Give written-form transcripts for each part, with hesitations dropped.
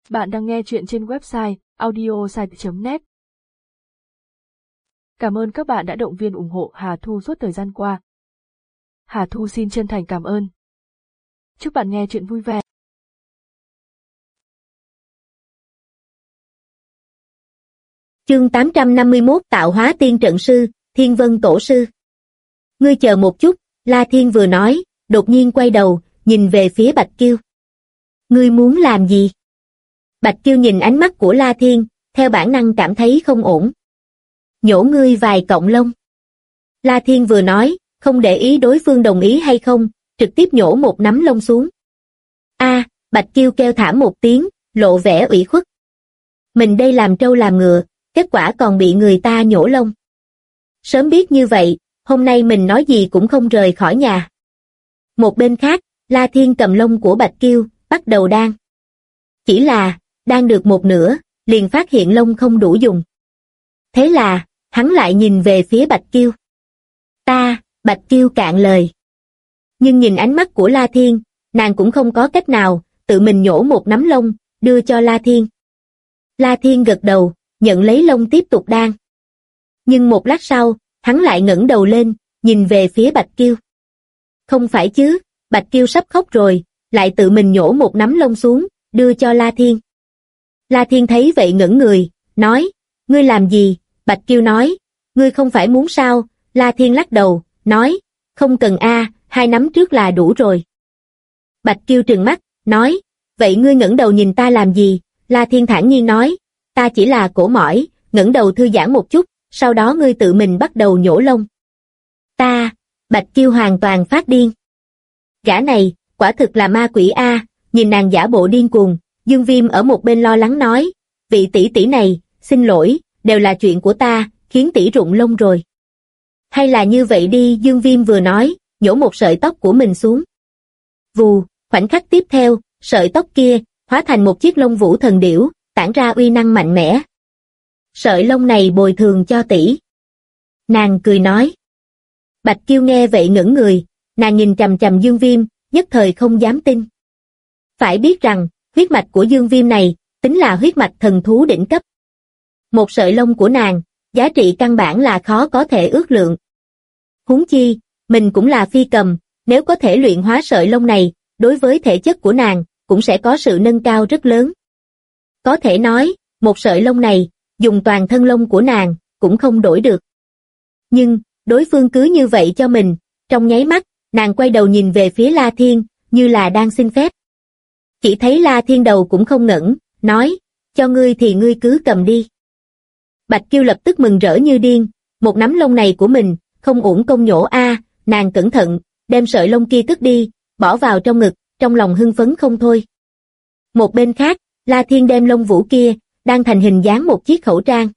Bạn đang nghe chuyện trên website audiosite.net. Cảm ơn các bạn đã động viên ủng hộ Hà Thu suốt thời gian qua. Hà Thu xin chân thành cảm ơn. Chúc bạn nghe chuyện vui vẻ. Chương 851 Tạo hóa tiên trận sư, Thiên Vân Tổ sư. Ngươi chờ một chút, La Thiên vừa nói, đột nhiên quay đầu, nhìn về phía Bạch Kiêu. Ngươi muốn làm gì? Bạch Kiêu nhìn ánh mắt của La Thiên, theo bản năng cảm thấy không ổn. Nhổ ngươi vài cọng lông. La Thiên vừa nói, không để ý đối phương đồng ý hay không, trực tiếp nhổ một nắm lông xuống. Bạch Kiêu kêu thảm một tiếng, lộ vẻ ủy khuất. Mình đây làm trâu làm ngựa, kết quả còn bị người ta nhổ lông. Sớm biết như vậy, hôm nay mình nói gì cũng không rời khỏi nhà. Một bên khác, La Thiên cầm lông của Bạch Kiêu, bắt đầu đan. Chỉ là, đan được một nửa, liền phát hiện lông không đủ dùng. Thế là, hắn lại nhìn về phía Bạch Kiêu. Bạch Kiêu cạn lời. Nhưng nhìn ánh mắt của La Thiên, nàng cũng không có cách nào, tự mình nhổ một nắm lông, đưa cho La Thiên. La Thiên gật đầu, nhận lấy lông tiếp tục đan. Nhưng một lát sau, hắn lại ngẩng đầu lên, nhìn về phía Bạch Kiêu. Không phải chứ, Bạch Kiêu sắp khóc rồi, lại tự mình nhổ một nắm lông xuống, đưa cho La Thiên. La Thiên thấy vậy ngẩng người, nói, ngươi làm gì? Bạch Kiêu nói, ngươi không phải muốn sao? La Thiên lắc đầu, nói, không cần hai nắm trước là đủ rồi. Bạch Kiêu trừng mắt, nói, vậy ngươi ngẩng đầu nhìn ta làm gì? La Thiên thản nhiên nói, ta chỉ là cổ mỏi, ngẩng đầu thư giãn một chút, sau đó ngươi tự mình bắt đầu nhổ lông. Bạch Kiêu hoàn toàn phát điên. Gã này, quả thực là ma quỷ nhìn nàng giả bộ điên cuồng, Dương Viêm ở một bên lo lắng nói, vị tỷ tỷ này, xin lỗi, đều là chuyện của ta, khiến tỷ rụng lông rồi. Hay là như vậy đi, Dương Viêm vừa nói, nhổ một sợi tóc của mình xuống. Vù, khoảnh khắc tiếp theo, sợi tóc kia, hóa thành một chiếc lông vũ thần điểu, tản ra uy năng mạnh mẽ. Sợi lông này bồi thường cho tỷ. Nàng cười nói. Bạch Kiêu nghe vậy ngẩng người, nàng nhìn chằm chằm Dương Viêm, nhất thời không dám tin. Phải biết rằng, huyết mạch của Dương Viêm này, tính là huyết mạch thần thú đỉnh cấp. Một sợi lông của nàng, giá trị căn bản là khó có thể ước lượng. Huống chi, mình cũng là phi cầm, nếu có thể luyện hóa sợi lông này, đối với thể chất của nàng, cũng sẽ có sự nâng cao rất lớn. Có thể nói, một sợi lông này, dùng toàn thân lông của nàng, cũng không đổi được. Nhưng, đối phương cứ như vậy cho mình, trong nháy mắt, nàng quay đầu nhìn về phía La Thiên, như là đang xin phép. Chỉ thấy La Thiên đầu cũng không ngẩng, nói, cho ngươi thì ngươi cứ cầm đi. Bạch Kiêu lập tức mừng rỡ như điên, một nắm lông này của mình, không uổng công nhổ nàng cẩn thận, đem sợi lông kia cất đi, bỏ vào trong ngực, trong lòng hưng phấn không thôi. Một bên khác, La Thiên đem lông vũ kia, đang thành hình dáng một chiếc khẩu trang.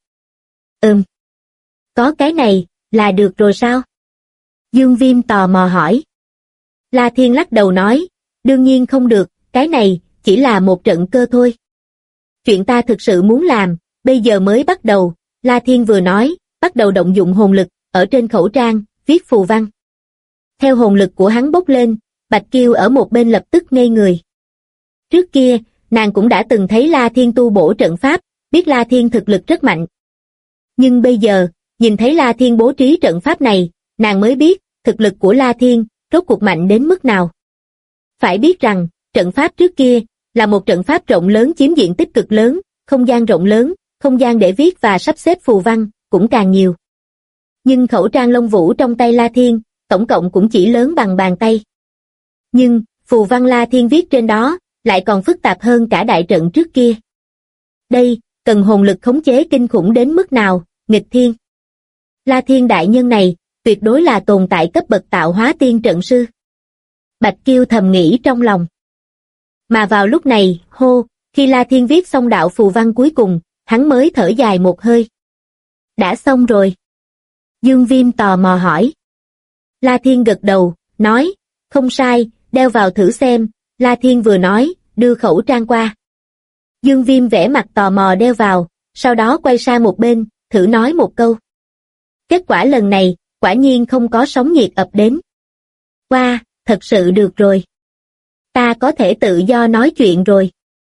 Có cái này, là được rồi sao? Dương Viêm tò mò hỏi. La Thiên lắc đầu nói, đương nhiên không được, cái này, chỉ là một trận cơ thôi. Chuyện ta thực sự muốn làm, bây giờ mới bắt đầu, La Thiên vừa nói, bắt đầu động dụng hồn lực, ở trên khẩu trang, viết phù văn. Theo hồn lực của hắn bốc lên, Bạch Kiêu ở một bên lập tức ngây người. Trước kia, nàng cũng đã từng thấy La Thiên tu bổ trận pháp, biết La Thiên thực lực rất mạnh. Nhưng bây giờ, nhìn thấy La Thiên bố trí trận pháp này, nàng mới biết, thực lực của La Thiên, rốt cuộc mạnh đến mức nào. Phải biết rằng, trận pháp trước kia, là một trận pháp rộng lớn chiếm diện tích cực lớn, không gian rộng lớn, không gian để viết và sắp xếp phù văn, cũng càng nhiều. Nhưng khẩu trang lông vũ trong tay La Thiên, tổng cộng cũng chỉ lớn bằng bàn tay. Nhưng, phù văn La Thiên viết trên đó, lại còn phức tạp hơn cả đại trận trước kia. Đây, cần hồn lực khống chế kinh khủng đến mức nào, nghịch thiên. La Thiên đại nhân này, tuyệt đối là tồn tại cấp bậc tạo hóa tiên trận sư. Bạch Kiêu thầm nghĩ trong lòng. Mà vào lúc này, khi La Thiên viết xong đạo phù văn cuối cùng, hắn mới thở dài một hơi. Đã xong rồi. Dương Viêm tò mò hỏi. La Thiên gật đầu, nói, không sai, đeo vào thử xem. La Thiên vừa nói, đưa khẩu trang qua. Dương Viêm vẽ mặt tò mò đeo vào, sau đó quay sang một bên, thử nói một câu. Kết quả lần này, quả nhiên không có sóng nhiệt ập đến. Wow, thật sự được rồi. Ta có thể tự do nói chuyện rồi.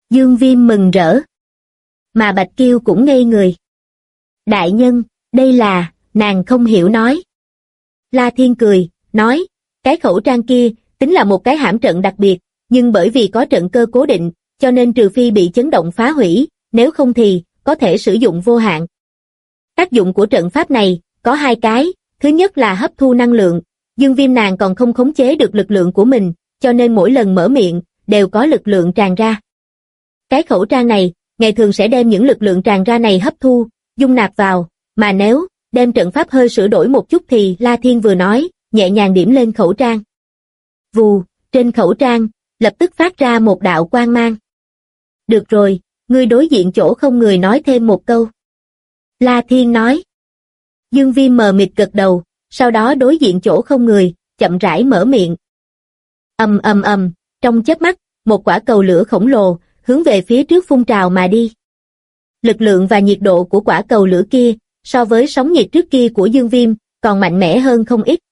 Dương Viêm mừng rỡ. Mà Bạch Kiêu cũng ngây người. Đại nhân, đây là, nàng không hiểu nói. La Thiên cười, nói, cái khẩu trang kia, tính là một cái hãm trận đặc biệt, nhưng bởi vì có trận cơ cố định, cho nên trừ phi bị chấn động phá hủy, nếu không thì, có thể sử dụng vô hạn. Tác dụng của trận pháp này, có hai cái, thứ nhất là hấp thu năng lượng, Dương Viêm nàng còn không khống chế được lực lượng của mình, cho nên mỗi lần mở miệng, đều có lực lượng tràn ra. Cái khẩu trang này, ngày thường sẽ đem những lực lượng tràn ra này hấp thu, dung nạp vào, mà nếu đem trận pháp hơi sửa đổi một chút thì La Thiên vừa nói, nhẹ nhàng điểm lên khẩu trang. Vù, trên khẩu trang, lập tức phát ra một đạo quang mang. Được rồi, ngươi đối diện chỗ không người nói thêm một câu. La Thiên nói. Dương Viêm mờ mịt gật đầu, sau đó đối diện chỗ không người, chậm rãi mở miệng. Ầm ầm ầm, trong chớp mắt, một quả cầu lửa khổng lồ, hướng về phía trước phun trào mà đi. Lực lượng và nhiệt độ của quả cầu lửa kia, so với sóng nhiệt trước kia của Dương Viêm, còn mạnh mẽ hơn không ít.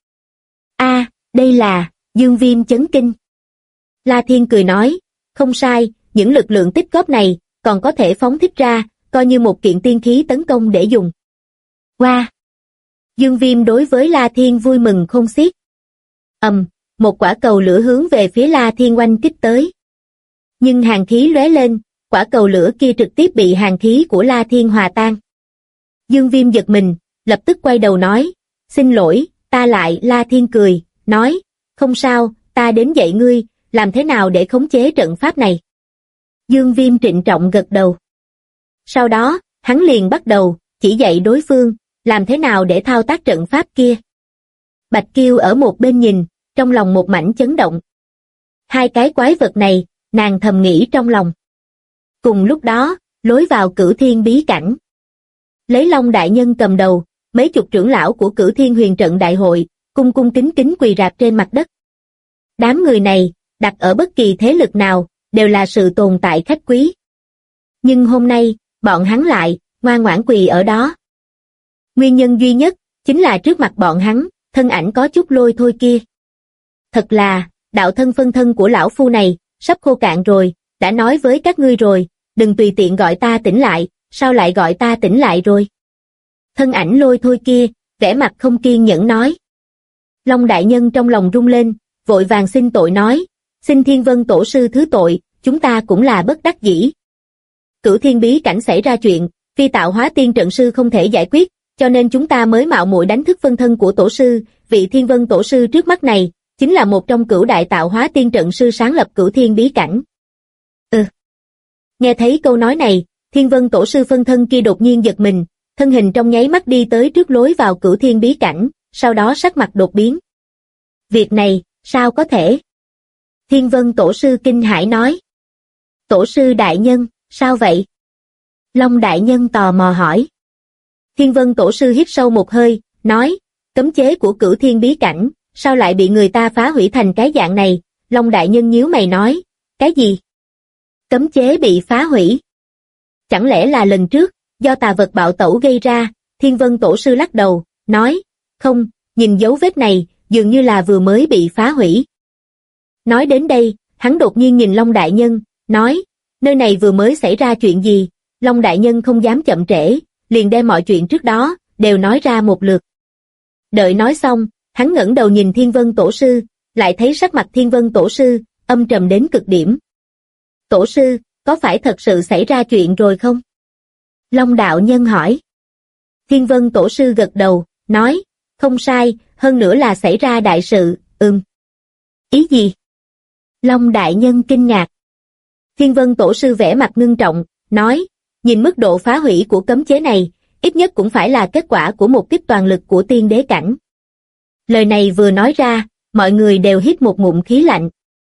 Đây là, Dương Viêm chấn kinh. La Thiên cười nói, không sai, những lực lượng tích góp này, còn có thể phóng thích ra, coi như một kiện tiên khí tấn công để dùng. Wow! Dương Viêm đối với La Thiên vui mừng không xiết. Một quả cầu lửa hướng về phía La Thiên oanh kích tới. Nhưng hàn khí lóe lên, quả cầu lửa kia trực tiếp bị hàn khí của La Thiên hòa tan. Dương Viêm giật mình, lập tức quay đầu nói, xin lỗi, ta lại. La Thiên cười, nói, không sao, ta đến dạy ngươi, làm thế nào để khống chế trận pháp này. Dương Viêm trịnh trọng gật đầu. Sau đó, hắn liền bắt đầu, chỉ dạy đối phương, làm thế nào để thao tác trận pháp kia. Bạch Kiêu ở một bên nhìn, trong lòng một mảnh chấn động. Hai cái quái vật này, nàng thầm nghĩ trong lòng. Cùng lúc đó, lối vào Cửu Thiên bí cảnh. Lấy Long đại nhân cầm đầu, mấy chục trưởng lão của Cửu Thiên huyền trận đại hội, cung cung kính kính quỳ rạp trên mặt đất. Đám người này, đặt ở bất kỳ thế lực nào, đều là sự tồn tại khách quý. Nhưng hôm nay, bọn hắn lại, ngoan ngoãn quỳ ở đó. Nguyên nhân duy nhất, chính là trước mặt bọn hắn, thân ảnh có chút lôi thôi kia. Thật là, đạo thân phân thân của lão phu này, sắp khô cạn rồi, đã nói với các ngươi rồi, đừng tùy tiện gọi ta tỉnh lại, sao lại gọi ta tỉnh lại rồi. Thân ảnh lôi thôi kia, vẻ mặt không kiên nhẫn nói. Long đại nhân trong lòng rung lên, vội vàng xin tội nói, xin Thiên Vân tổ sư thứ tội, chúng ta cũng là bất đắc dĩ. Cửu Thiên bí cảnh xảy ra chuyện, phi tạo hóa tiên trận sư không thể giải quyết, cho nên chúng ta mới mạo muội đánh thức phân thân của tổ sư, vị Thiên Vân tổ sư trước mắt này, chính là một trong cửu đại tạo hóa tiên trận sư sáng lập Cửu Thiên bí cảnh. Nghe thấy câu nói này, Thiên Vân tổ sư phân thân kia đột nhiên giật mình, thân hình trong nháy mắt đi tới trước lối vào Cửu Thiên bí cảnh, sau đó sắc mặt đột biến. Việc này, sao có thể? Thiên Vân tổ sư kinh hãi nói. Tổ sư đại nhân, sao vậy? Long đại nhân tò mò hỏi. Thiên Vân tổ sư hít sâu một hơi, nói, cấm chế của Cửu Thiên bí cảnh, sao lại bị người ta phá hủy thành cái dạng này? Long đại nhân nhíu mày nói, cái gì? Cấm chế bị phá hủy? Chẳng lẽ là lần trước, do tà vật bạo tẩu gây ra? Thiên Vân tổ sư lắc đầu, nói, không, nhìn dấu vết này, dường như là vừa mới bị phá hủy. Nói đến đây, hắn đột nhiên nhìn Long đại nhân, nói, nơi này vừa mới xảy ra chuyện gì? Long đại nhân không dám chậm trễ, liền đem mọi chuyện trước đó, đều nói ra một lượt. Đợi nói xong, hắn ngẩng đầu nhìn Thiên Vân tổ sư, lại thấy sắc mặt Thiên Vân tổ sư, âm trầm đến cực điểm. Tổ sư, có phải thật sự xảy ra chuyện rồi không? Long đạo nhân hỏi. Thiên Vân tổ sư gật đầu, nói, không sai, hơn nữa là xảy ra đại sự, Ý gì? Long đại nhân kinh ngạc. Thiên Vân tổ sư vẻ mặt ngưng trọng, nói, nhìn mức độ phá hủy của cấm chế này, ít nhất cũng phải là kết quả của một kích toàn lực của tiên đế cảnh. Lời này vừa nói ra, mọi người đều hít một ngụm khí lạnh.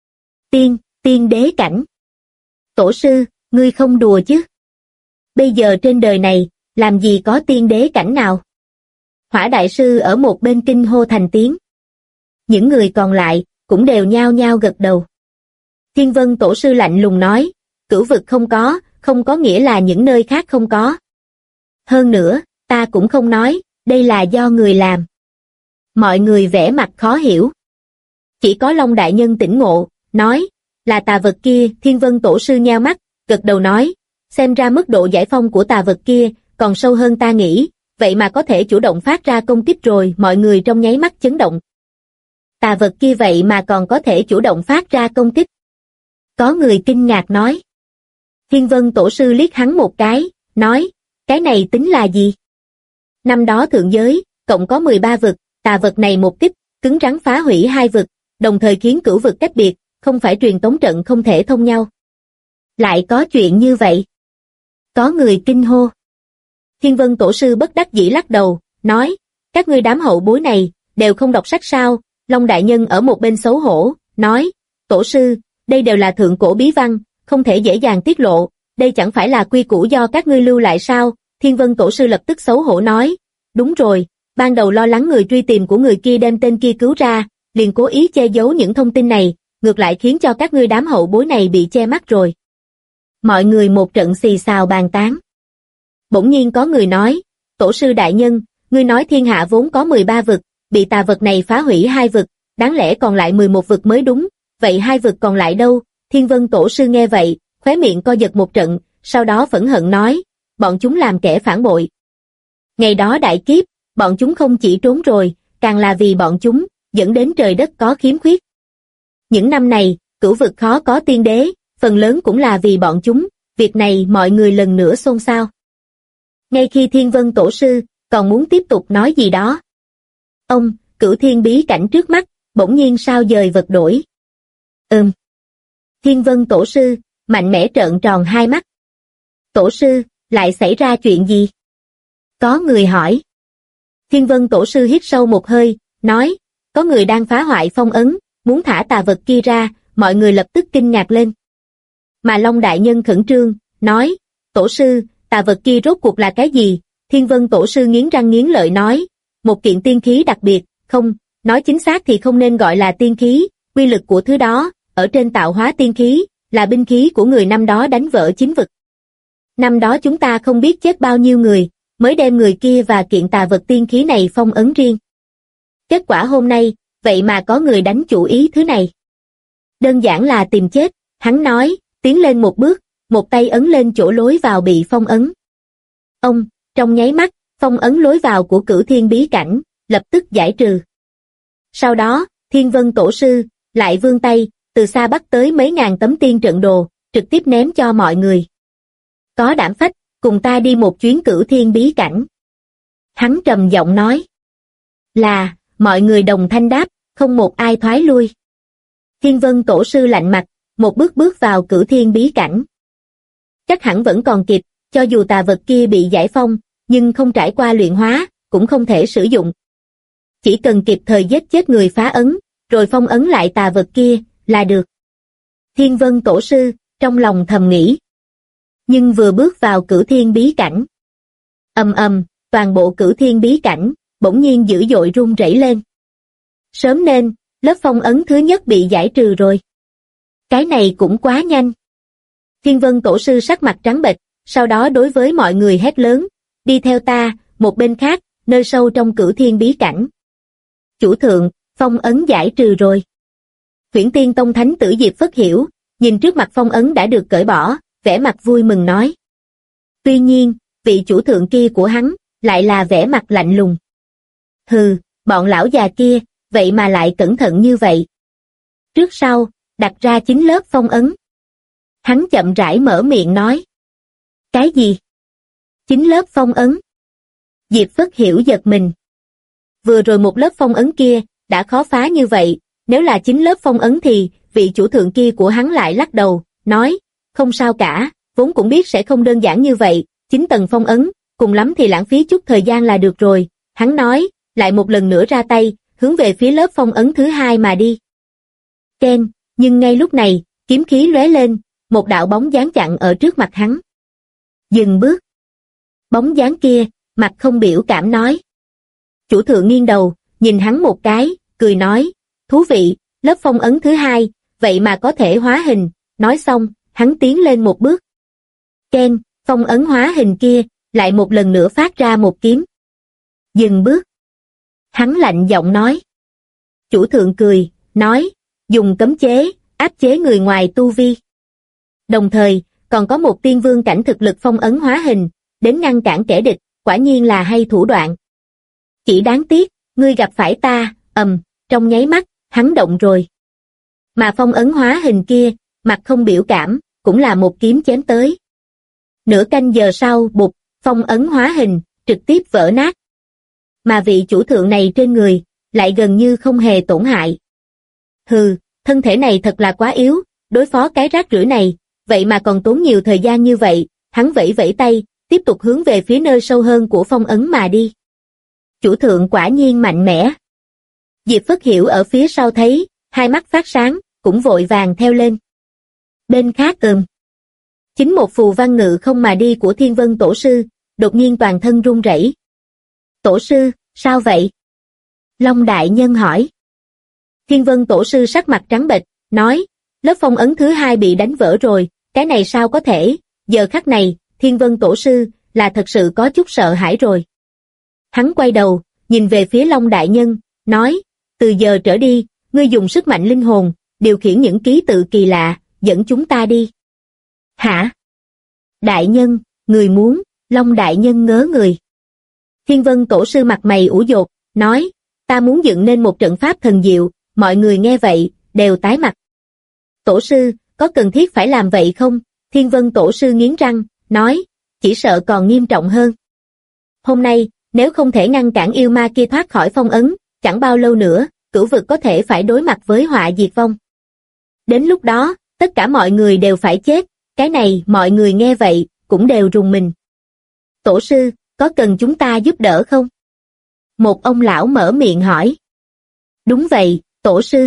Tiên đế cảnh. Tổ sư, ngươi không đùa chứ? Bây giờ trên đời này, làm gì có tiên đế cảnh nào? Hỏa đại sư ở một bên kinh hô thành tiếng. Những người còn lại, cũng đều nhao nhao gật đầu. Thiên Vân tổ sư lạnh lùng nói, cửu vực không có nghĩa là những nơi khác không có. Hơn nữa, ta cũng không nói, đây là do người làm. Mọi người vẻ mặt khó hiểu. Chỉ có Long đại nhân tỉnh ngộ, nói, là tà vật kia. Thiên Vân tổ sư nheo mắt, gật đầu nói, xem ra mức độ giải phong của tà vật kia còn sâu hơn ta nghĩ, vậy mà có thể chủ động phát ra công kích rồi. Mọi người trong nháy mắt chấn động. Tà vật kia vậy mà còn có thể chủ động phát ra công kích. Có người kinh ngạc nói. Thiên Vân Tổ sư liếc hắn một cái, nói, cái này tính là gì? Năm đó thượng giới, cộng có 13 vực, tà vật này một kích, cứng rắn phá hủy 2 vực, đồng thời khiến cửu vực cách biệt, không phải truyền tống trận không thể thông nhau. Lại có chuyện như vậy? Có người kinh hô. Thiên Vân Tổ sư bất đắc dĩ lắc đầu, nói, các ngươi đám hậu bối này, đều không đọc sách sao? Long đại nhân ở một bên xấu hổ, nói, Tổ sư, đây đều là thượng cổ bí văn, không thể dễ dàng tiết lộ, đây chẳng phải là quy củ do các ngươi lưu lại sao? Thiên Vân Tổ sư lập tức xấu hổ nói, đúng rồi, ban đầu lo lắng người truy tìm của người kia đem tên kia cứu ra, liền cố ý che giấu những thông tin này, ngược lại khiến cho các ngươi đám hậu bối này bị che mắt rồi. Mọi người một trận xì xào bàn tán. Bỗng nhiên có người nói, Tổ sư đại nhân, ngươi nói thiên hạ vốn có 13 vực, bị tà vật này phá hủy 2 vực, đáng lẽ còn lại 11 vực mới đúng, vậy 2 vực còn lại đâu? Thiên Vân Tổ sư nghe vậy, khóe miệng co giật một trận, sau đó phẫn hận nói, bọn chúng làm kẻ phản bội. Ngày đó đại kiếp, bọn chúng không chỉ trốn rồi, càng là vì bọn chúng, dẫn đến trời đất có khiếm khuyết. Những năm này, cửu vực khó có tiên đế, phần lớn cũng là vì bọn chúng, việc này mọi người lần nữa xôn xao. Ngay khi Thiên Vân Tổ sư còn muốn tiếp tục nói gì đó, cửu thiên bí cảnh trước mắt, bỗng nhiên sao dời vật đổi. Thiên Vân Tổ sư mạnh mẽ trợn tròn hai mắt. Tổ sư, lại xảy ra chuyện gì? Có người hỏi. Thiên Vân Tổ sư hít sâu một hơi, nói, có người đang phá hoại phong ấn, muốn thả tà vật kia ra, mọi người lập tức kinh ngạc lên. Mà Long đại nhân khẩn trương, nói, Tổ sư, tà vật kia rốt cuộc là cái gì? Thiên Vân Tổ sư nghiến răng nghiến lợi nói, một kiện tiên khí đặc biệt, không, nói chính xác thì không nên gọi là tiên khí, quy lực của thứ đó, ở trên tạo hóa tiên khí, là binh khí của người năm đó đánh vỡ 9 vực. Năm đó chúng ta không biết chết bao nhiêu người, mới đem người kia và kiện tà vật tiên khí này phong ấn riêng. Kết quả hôm nay, vậy mà có người đánh chủ ý thứ này. Đơn giản là tìm chết, hắn nói, tiến lên một bước, một tay ấn lên chỗ lối vào bị phong ấn. Trong nháy mắt, phong ấn lối vào của cửu thiên bí cảnh, lập tức giải trừ. Sau đó, Thiên Vân Tổ sư, lại vươn tay, từ xa bắt tới mấy ngàn tấm tiên trận đồ, trực tiếp ném cho mọi người. Có đảm phách, cùng ta đi một chuyến cửu thiên bí cảnh. Hắn trầm giọng nói. Là, mọi người đồng thanh đáp, không một ai thoái lui. Thiên Vân Tổ sư lạnh mặt, một bước bước vào cửu thiên bí cảnh. Chắc hẳn vẫn còn kịp, cho dù tà vật kia bị giải phong, nhưng không trải qua luyện hóa, cũng không thể sử dụng. Chỉ cần kịp thời giết chết người phá ấn, rồi phong ấn lại tà vật kia, là được. Thiên Vân Tổ sư, trong lòng thầm nghĩ. Nhưng vừa bước vào cửu thiên bí cảnh. Toàn bộ cửu thiên bí cảnh, bỗng nhiên dữ dội rung rẩy lên. Sớm nên, lớp phong ấn thứ nhất bị giải trừ rồi. Cái này cũng quá nhanh. Thiên Vân Tổ sư sắc mặt trắng bệch, sau đó đối với mọi người hét lớn, đi theo ta, một bên khác, nơi sâu trong cửu thiên bí cảnh. Chủ thượng, phong ấn giải trừ rồi. Huyễn Tiên Tông Thánh tử Diệp Phất Hiểu, nhìn trước mặt phong ấn đã được cởi bỏ, vẻ mặt vui mừng nói. Tuy nhiên, vị chủ thượng kia của hắn, lại là vẻ mặt lạnh lùng. Hừ, bọn lão già kia, vậy mà lại cẩn thận như vậy. Trước sau, đặt ra 9 lớp phong ấn. Hắn chậm rãi mở miệng nói. Cái gì? 9 lớp phong ấn. Diệp Phất Hiểu giật mình. Vừa rồi một lớp phong ấn kia, đã khó phá như vậy, nếu là 9 lớp phong ấn thì, vị chủ thượng kia của hắn lại lắc đầu, nói, không sao cả, vốn cũng biết sẽ không đơn giản như vậy, 9 tầng phong ấn, cùng lắm thì lãng phí chút thời gian là được rồi, hắn nói, lại một lần nữa ra tay, hướng về phía lớp phong ấn thứ hai mà đi. Ken, nhưng ngay lúc này, kiếm khí lóe lên, một đạo bóng dáng chặn ở trước mặt hắn. Dừng bước. Bóng dáng kia, mặt không biểu cảm nói. Chủ thượng nghiêng đầu, nhìn hắn một cái, cười nói, thú vị, lớp phong ấn thứ hai, vậy mà có thể hóa hình, nói xong, hắn tiến lên một bước. Ken, phong ấn hóa hình kia, lại một lần nữa phát ra một kiếm. Dừng bước. Hắn lạnh giọng nói. Chủ thượng cười, nói, dùng cấm chế, áp chế người ngoài tu vi. Đồng thời, còn có một tiên vương cảnh thực lực phong ấn hóa hình, đến ngăn cản kẻ địch, quả nhiên là hay thủ đoạn. Chỉ đáng tiếc, ngươi gặp phải ta, trong nháy mắt, hắn động rồi. Mà phong ấn hóa hình kia, mặt không biểu cảm, cũng là một kiếm chém tới. Nửa canh giờ sau, bụp, phong ấn hóa hình, trực tiếp vỡ nát. Mà vị chủ thượng này trên người, lại gần như không hề tổn hại. Hừ, thân thể này thật là quá yếu, đối phó cái rác rưởi này, vậy mà còn tốn nhiều thời gian như vậy, hắn vẫy vẫy tay, tiếp tục hướng về phía nơi sâu hơn của phong ấn mà đi. Chủ thượng quả nhiên mạnh mẽ. Diệp Phất Hiểu ở phía sau thấy, hai mắt phát sáng, cũng vội vàng theo lên. Bên khác chính một phù văn ngự không mà đi của Thiên Vân Tổ Sư, đột nhiên toàn thân run rẩy. Tổ sư, sao vậy? Long Đại Nhân hỏi. Thiên Vân Tổ Sư sắc mặt trắng bệch, nói, lớp phong ấn thứ hai bị đánh vỡ rồi, cái này sao có thể, giờ khắc này, Thiên Vân Tổ Sư, là thật sự có chút sợ hãi rồi. Hắn quay đầu, nhìn về phía Long Đại Nhân, nói, từ giờ trở đi, ngươi dùng sức mạnh linh hồn, điều khiển những ký tự kỳ lạ, dẫn chúng ta đi. Hả? Đại Nhân, người muốn, Long Đại Nhân ngớ người. Thiên Vân Tổ Sư mặt mày ủ dột, nói, ta muốn dựng nên một trận pháp thần diệu, mọi người nghe vậy, đều tái mặt. Tổ sư, có cần thiết phải làm vậy không? Thiên Vân Tổ Sư nghiến răng, nói, chỉ sợ còn nghiêm trọng hơn. Hôm nay, nếu không thể ngăn cản yêu ma kia thoát khỏi phong ấn, chẳng bao lâu nữa, cửu vực có thể phải đối mặt với họa diệt vong. Đến lúc đó, tất cả mọi người đều phải chết, cái này mọi người nghe vậy, cũng đều rùng mình. Tổ sư, có cần chúng ta giúp đỡ không? Một ông lão mở miệng hỏi. Đúng vậy, tổ sư.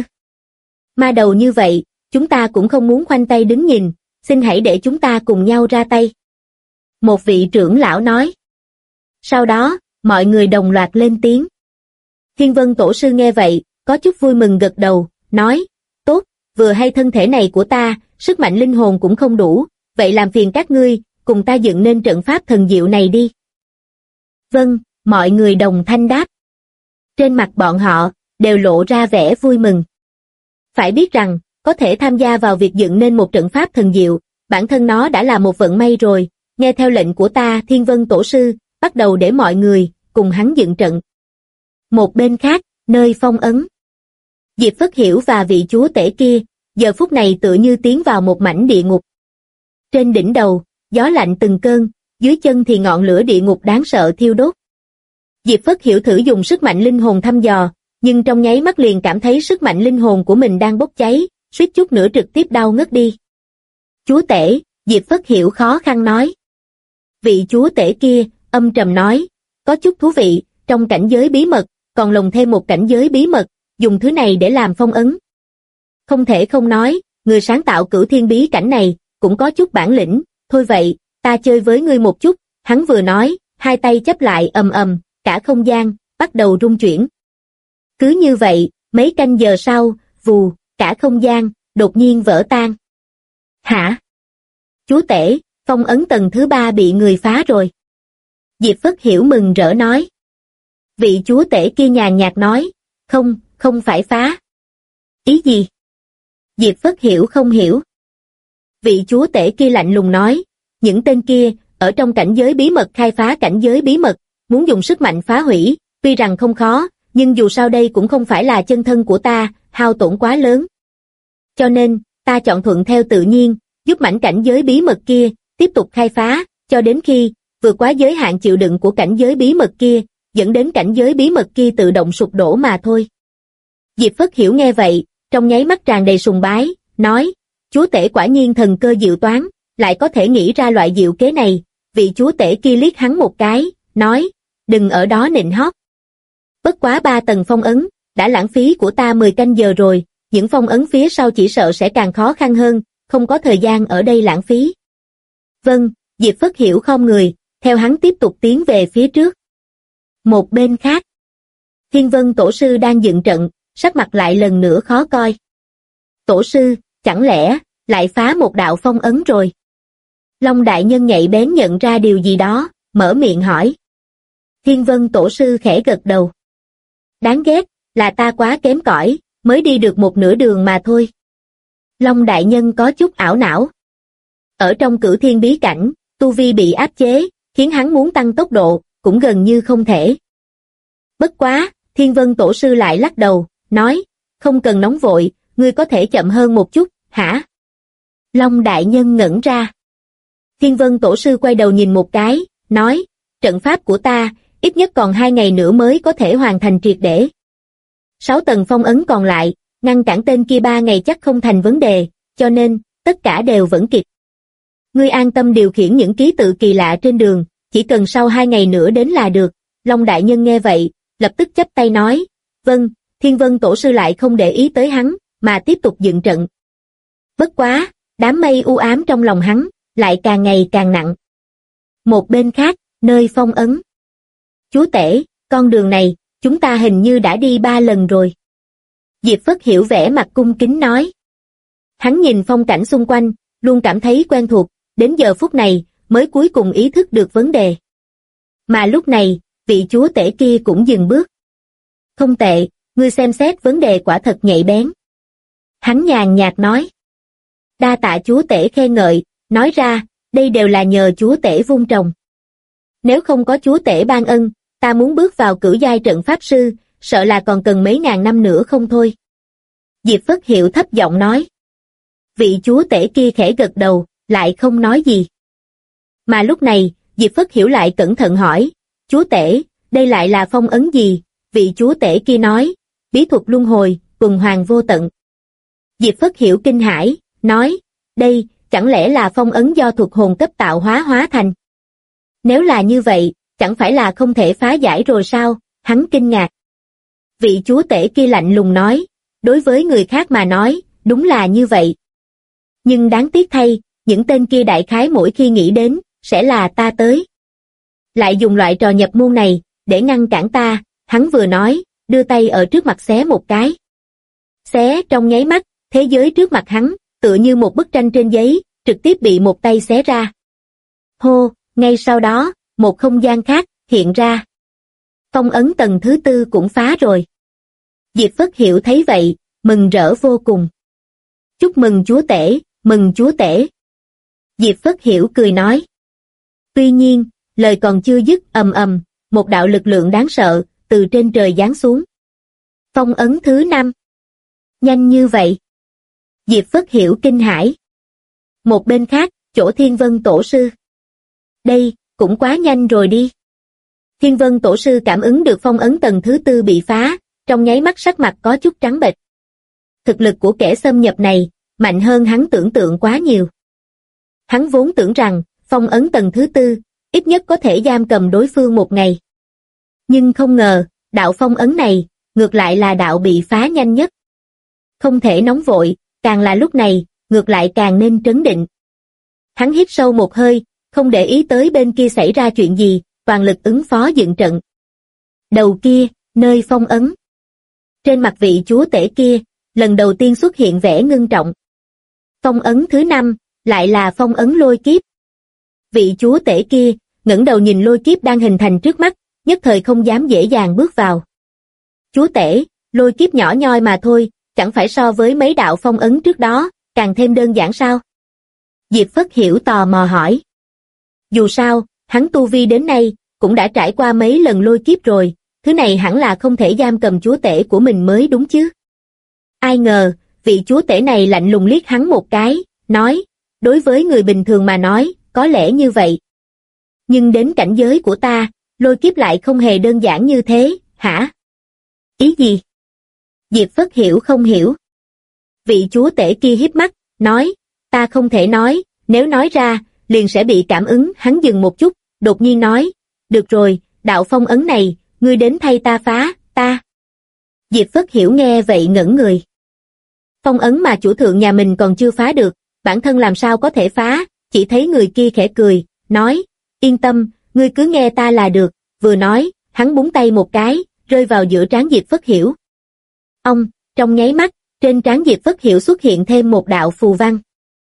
Ma đầu như vậy, chúng ta cũng không muốn khoanh tay đứng nhìn, xin hãy để chúng ta cùng nhau ra tay. Một vị trưởng lão nói. Sau đó, mọi người đồng loạt lên tiếng. Thiên Vân Tổ Sư nghe vậy, có chút vui mừng gật đầu, nói, tốt, vừa hay thân thể này của ta, sức mạnh linh hồn cũng không đủ, vậy làm phiền các ngươi, cùng ta dựng nên trận pháp thần diệu này đi. Vâng, mọi người đồng thanh đáp. Trên mặt bọn họ, đều lộ ra vẻ vui mừng. Phải biết rằng, có thể tham gia vào việc dựng nên một trận pháp thần diệu, bản thân nó đã là một vận may rồi, nghe theo lệnh của ta Thiên Vân Tổ Sư, bắt đầu để mọi người, cùng hắn dựng trận. Một bên khác, nơi phong ấn. Diệp Phất Hiểu và vị chúa tể kia, giờ phút này tựa như tiến vào một mảnh địa ngục. Trên đỉnh đầu, gió lạnh từng cơn, dưới chân thì ngọn lửa địa ngục đáng sợ thiêu đốt. Diệp Phất Hiểu thử dùng sức mạnh linh hồn thăm dò, nhưng trong nháy mắt liền cảm thấy sức mạnh linh hồn của mình đang bốc cháy, suýt chút nữa trực tiếp đau ngất đi. Chúa tể, Diệp Phất Hiểu khó khăn nói. Vị chúa tể kia, âm trầm nói, có chút thú vị, trong cảnh giới bí mật, còn lồng thêm một cảnh giới bí mật, dùng thứ này để làm phong ấn. Không thể không nói, người sáng tạo cửu thiên bí cảnh này, cũng có chút bản lĩnh, thôi vậy, ta chơi với ngươi một chút, hắn vừa nói, hai tay chắp lại cả không gian, bắt đầu rung chuyển. Cứ như vậy, mấy canh giờ sau, vù, cả không gian, đột nhiên vỡ tan. Hả? Chúa tể, phong ấn tầng thứ 3 bị người phá rồi. Diệp Phất Hiểu mừng rỡ nói. Vị chúa tể kia nhàn nhạt nói, không phải phá. Ý gì? Diệp Phất Hiểu không hiểu. Vị chúa tể kia lạnh lùng nói, những tên kia, ở trong cảnh giới bí mật khai phá cảnh giới bí mật, muốn dùng sức mạnh phá hủy, tuy rằng không khó, nhưng dù sao đây cũng không phải là chân thân của ta, hao tổn quá lớn. Cho nên, ta chọn thuận theo tự nhiên, giúp mảnh cảnh giới bí mật kia, tiếp tục khai phá, cho đến khi, vượt quá giới hạn chịu đựng của cảnh giới bí mật kia, dẫn đến cảnh giới bí mật kia tự động sụp đổ mà thôi. Diệp Phất Hiểu nghe vậy, trong nháy mắt tràn đầy sùng bái, nói, chúa tể quả nhiên thần cơ diệu toán, lại có thể nghĩ ra loại diệu kế này, vị chúa tể kia liếc hắn một cái, nói, đừng ở đó nịnh hót. Bất quá 3 tầng phong ấn, đã lãng phí của ta 10 canh giờ rồi, những phong ấn phía sau chỉ sợ sẽ càng khó khăn hơn, không có thời gian ở đây lãng phí. Vâng, Diệp Phất Hiểu khom người, theo hắn tiếp tục tiến về phía trước. Một bên khác, Thiên Vân Tổ Sư đang dựng trận, sắc mặt lại lần nữa khó coi. Tổ sư, chẳng lẽ, lại phá một đạo phong ấn rồi? Long Đại Nhân nhạy bén nhận ra điều gì đó, mở miệng hỏi. Thiên Vân Tổ Sư khẽ gật đầu. Đáng ghét, là ta quá kém cỏi, mới đi được một nửa đường mà thôi. Long Đại Nhân có chút ảo não. Ở trong Cửu Thiên bí cảnh, tu vi bị áp chế, khiến hắn muốn tăng tốc độ, cũng gần như không thể. Bất quá, Thiên Vân Tổ sư lại lắc đầu, nói, không cần nóng vội, ngươi có thể chậm hơn một chút, hả? Long đại nhân ngẩn ra. Thiên Vân Tổ sư quay đầu nhìn một cái, nói, trận pháp của ta, ít nhất còn 2 ngày nữa mới có thể hoàn thành triệt để. 6 tầng phong ấn còn lại, ngăn cản tên kia 3 ngày chắc không thành vấn đề, cho nên, tất cả đều vẫn kịp. Ngươi an tâm điều khiển những ký tự kỳ lạ trên đường, chỉ cần sau 2 ngày nữa đến là được. Long đại nhân nghe vậy, lập tức chắp tay nói, vâng. Thiên Vân Tổ sư lại không để ý tới hắn, mà tiếp tục dựng trận. Bất quá, đám mây u ám trong lòng hắn, lại càng ngày càng nặng. Một bên khác, nơi phong ấn. Chúa tể, con đường này, chúng ta hình như đã đi 3 lần rồi. Diệp Phất Hiểu vẻ mặt cung kính nói. Hắn nhìn phong cảnh xung quanh, luôn cảm thấy quen thuộc, đến giờ phút này, mới cuối cùng ý thức được vấn đề. Mà lúc này, vị chúa tể kia cũng dừng bước. Không tệ, ngươi xem xét vấn đề quả thật nhạy bén. Hắn nhàn nhạt nói. Đa tạ chúa tể khen ngợi, nói ra, đây đều là nhờ chúa tể vun trồng. Nếu không có chúa tể ban ân, ta muốn bước vào cửu giai trận pháp sư, sợ là còn cần mấy ngàn năm nữa không thôi. Diệp Phất Hiểu thấp giọng nói. Vị chúa tể kia khẽ gật đầu, lại không nói gì. Mà lúc này, Diệp Phất Hiểu lại cẩn thận hỏi, chúa tể, đây lại là phong ấn gì? Vị chúa tể kia nói, bí thuật luân hồi, tuần hoàn vô tận. Diệp Phất Hiểu kinh hãi, nói, đây, chẳng lẽ là phong ấn do thuật hồn cấp tạo hóa thành? Nếu là như vậy, chẳng phải là không thể phá giải rồi sao? Hắn kinh ngạc. Vị chúa tể kia lạnh lùng nói, đối với người khác mà nói, đúng là như vậy. Nhưng đáng tiếc thay, những tên kia đại khái mỗi khi nghĩ đến, sẽ là ta tới. Lại dùng loại trò nhập môn này, để ngăn cản ta, hắn vừa nói, đưa tay ở trước mặt xé một cái. Xé trong nháy mắt, thế giới trước mặt hắn, tựa như một bức tranh trên giấy, trực tiếp bị một tay xé ra. Hô, ngay sau đó, một không gian khác, hiện ra. Phong ấn tầng thứ 4 cũng phá rồi. Diệp Phất Hiểu thấy vậy, mừng rỡ vô cùng. Chúc mừng chúa tể, mừng chúa tể. Diệp Phất Hiểu cười nói. Tuy nhiên, lời còn chưa dứt, ầm ầm, một đạo lực lượng đáng sợ, từ trên trời giáng xuống. Phong ấn thứ 5. Nhanh như vậy. Diệp Phất Hiểu kinh hãi. Một bên khác, chỗ Thiên Vân Tổ sư. Đây, cũng quá nhanh rồi đi. Thiên Vân Tổ sư cảm ứng được phong ấn tầng thứ 4 bị phá, trong nháy mắt sắc mặt có chút trắng bệch. Thực lực của kẻ xâm nhập này, mạnh hơn hắn tưởng tượng quá nhiều. Hắn vốn tưởng rằng, phong ấn tầng thứ 4, ít nhất có thể giam cầm đối phương một ngày. Nhưng không ngờ, đạo phong ấn này, ngược lại là đạo bị phá nhanh nhất. Không thể nóng vội, càng là lúc này, ngược lại càng nên trấn định. Hắn hít sâu một hơi, không để ý tới bên kia xảy ra chuyện gì, toàn lực ứng phó dựng trận. Đầu kia, nơi phong ấn. Trên mặt vị chúa tể kia, lần đầu tiên xuất hiện vẻ ngưng trọng. Phong ấn thứ 5, lại là phong ấn lôi kiếp. Vị chúa tể kia, ngẩng đầu nhìn lôi kiếp đang hình thành trước mắt, nhất thời không dám dễ dàng bước vào. Chúa tể, lôi kiếp nhỏ nhoi mà thôi, chẳng phải so với mấy đạo phong ấn trước đó, càng thêm đơn giản sao? Diệp Phất Hiểu tò mò hỏi. Dù sao, hắn tu vi đến nay, cũng đã trải qua mấy lần lôi kiếp rồi, thứ này hẳn là không thể giam cầm chúa tể của mình mới đúng chứ. Ai ngờ, vị chúa tể này lạnh lùng liếc hắn một cái, nói, đối với người bình thường mà nói, có lẽ như vậy. Nhưng đến cảnh giới của ta, lôi kiếp lại không hề đơn giản như thế, hả? Ý gì? Diệp Phất Hiểu không hiểu. Vị chúa tể kia híp mắt, nói, ta không thể nói, nếu nói ra, liền sẽ bị cảm ứng. Hắn dừng một chút, đột nhiên nói, được rồi, đạo phong ấn này, ngươi đến thay ta phá, ta. Diệp Phất Hiểu nghe vậy ngẩn người. Phong ấn mà chủ thượng nhà mình còn chưa phá được, bản thân làm sao có thể phá, chỉ thấy người kia khẽ cười, nói, yên tâm, ngươi cứ nghe ta là được, vừa nói, hắn búng tay một cái, rơi vào giữa trán Diệp Phất Hiểu. Ông, trong nháy mắt, trên trán Diệp Phất Hiểu xuất hiện thêm một đạo phù văn.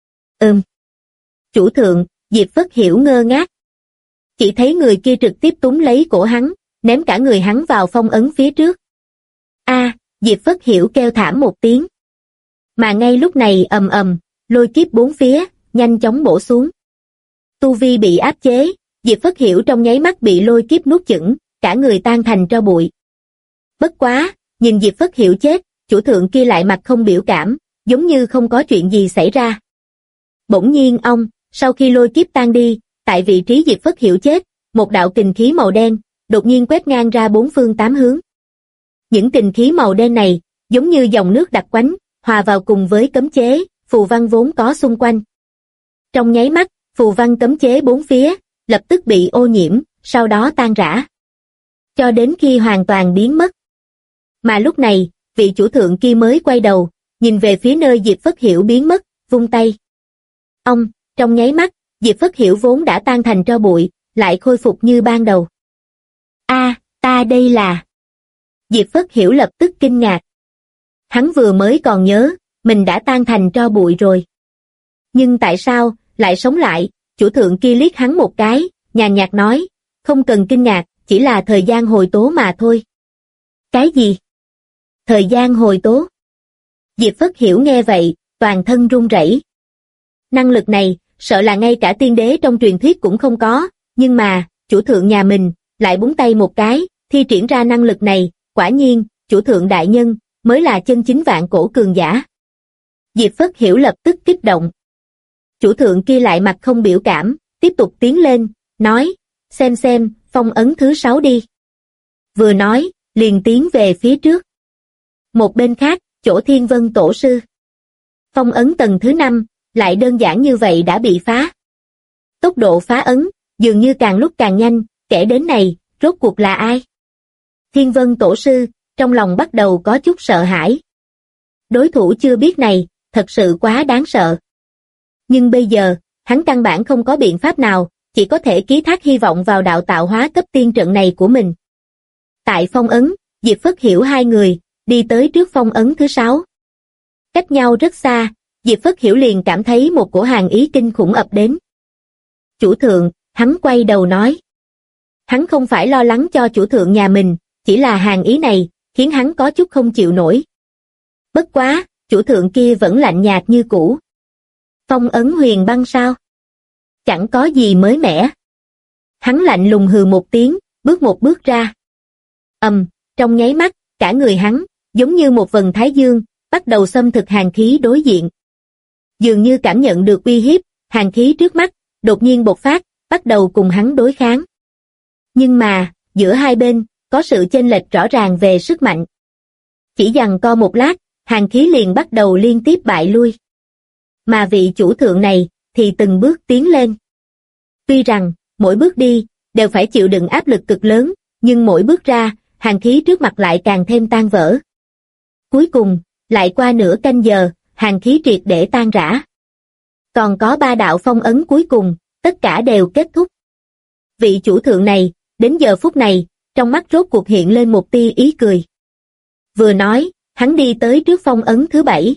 Chủ thượng, Diệp Phất Hiểu ngơ ngác. Chỉ thấy người kia trực tiếp túm lấy cổ hắn, ném cả người hắn vào phong ấn phía trước. Diệp Phất Hiểu kêu thảm một tiếng. Mà ngay lúc này ầm ầm, lôi kiếp bốn phía, nhanh chóng bổ xuống. Tu vi bị áp chế, Diệp Phất Hiểu trong nháy mắt bị lôi kiếp nuốt chửng, cả người tan thành tro bụi. Bất quá, nhìn Diệp Phất Hiểu chết, chủ thượng kia lại mặt không biểu cảm, giống như không có chuyện gì xảy ra. Bỗng nhiên sau khi lôi kiếp tan đi, tại vị trí Diệp Phất Hiểu chết, một đạo kình khí màu đen, đột nhiên quét ngang ra bốn phương tám hướng. Những kình khí màu đen này, giống như dòng nước đặc quánh, hòa vào cùng với cấm chế, phù văn vốn có xung quanh. Trong nháy mắt, phù văn cấm chế bốn phía, lập tức bị ô nhiễm, sau đó tan rã. Cho đến khi hoàn toàn biến mất. Mà lúc này, vị chủ thượng kia mới quay đầu, nhìn về phía nơi Diệp Phất Hiểu biến mất, vung tay. Trong nháy mắt, Diệp Phất Hiểu vốn đã tan thành tro bụi, lại khôi phục như ban đầu. Ta đây là... Diệp Phất Hiểu lập tức kinh ngạc. Hắn vừa mới còn nhớ, mình đã tan thành tro bụi rồi. Nhưng tại sao, lại sống lại? Chủ thượng kia liếc hắn một cái, nhàn nhạt nói, không cần kinh ngạc, chỉ là thời gian hồi tố mà thôi. Cái gì? Thời gian hồi tố? Diệp Phất Hiểu nghe vậy, toàn thân run rẩy. Năng lực này, sợ là ngay cả tiên đế trong truyền thuyết cũng không có, nhưng mà, chủ thượng nhà mình, lại búng tay một cái, thi triển ra năng lực này, quả nhiên, chủ thượng đại nhân, mới là chân chính vạn cổ cường giả. Diệp Phất Hiểu lập tức kích động. Chủ thượng kia lại mặt không biểu cảm, tiếp tục tiến lên, nói, xem, phong ấn thứ 6 đi. Vừa nói, liền tiến về phía trước. Một bên khác, chỗ Thiên Vân Tổ Sư. Phong ấn tầng thứ 5, lại đơn giản như vậy đã bị phá. Tốc độ phá ấn, dường như càng lúc càng nhanh, kẻ đến này, rốt cuộc là ai? Thiên Vân Tổ Sư, trong lòng bắt đầu có chút sợ hãi. Đối thủ chưa biết này, thật sự quá đáng sợ. Nhưng bây giờ, hắn căn bản không có biện pháp nào, chỉ có thể ký thác hy vọng vào đạo tạo hóa cấp tiên trận này của mình. Tại phong ấn, Diệp Phất Hiểu hai người, đi tới trước phong ấn thứ 6. Cách nhau rất xa, Diệp Phất Hiểu liền cảm thấy một cổ hàn ý kinh khủng ập đến. Chủ thượng, hắn quay đầu nói. Hắn không phải lo lắng cho chủ thượng nhà mình, chỉ là hàn ý này, khiến hắn có chút không chịu nổi. Bất quá, chủ thượng kia vẫn lạnh nhạt như cũ. Phong ấn huyền băng sao? Chẳng có gì mới mẻ. Hắn lạnh lùng hừ một tiếng, bước một bước ra. Trong nháy mắt, cả người hắn, giống như một vầng thái dương, bắt đầu xâm thực hàn khí đối diện. Dường như cảm nhận được uy hiếp, hàn khí trước mắt, đột nhiên bộc phát, bắt đầu cùng hắn đối kháng. Nhưng mà, giữa hai bên, có sự chênh lệch rõ ràng về sức mạnh. Chỉ giằng co một lát, hàn khí liền bắt đầu liên tiếp bại lui. Mà vị chủ thượng này, thì từng bước tiến lên. Tuy rằng, mỗi bước đi, đều phải chịu đựng áp lực cực lớn, nhưng mỗi bước ra, hàn khí trước mặt lại càng thêm tan vỡ. Cuối cùng, lại qua nửa canh giờ, hàn khí triệt để tan rã. Còn có 3 đạo phong ấn cuối cùng, tất cả đều kết thúc. Vị chủ thượng này, đến giờ phút này, trong mắt rốt cuộc hiện lên một tia ý cười. Vừa nói, hắn đi tới trước phong ấn thứ 7.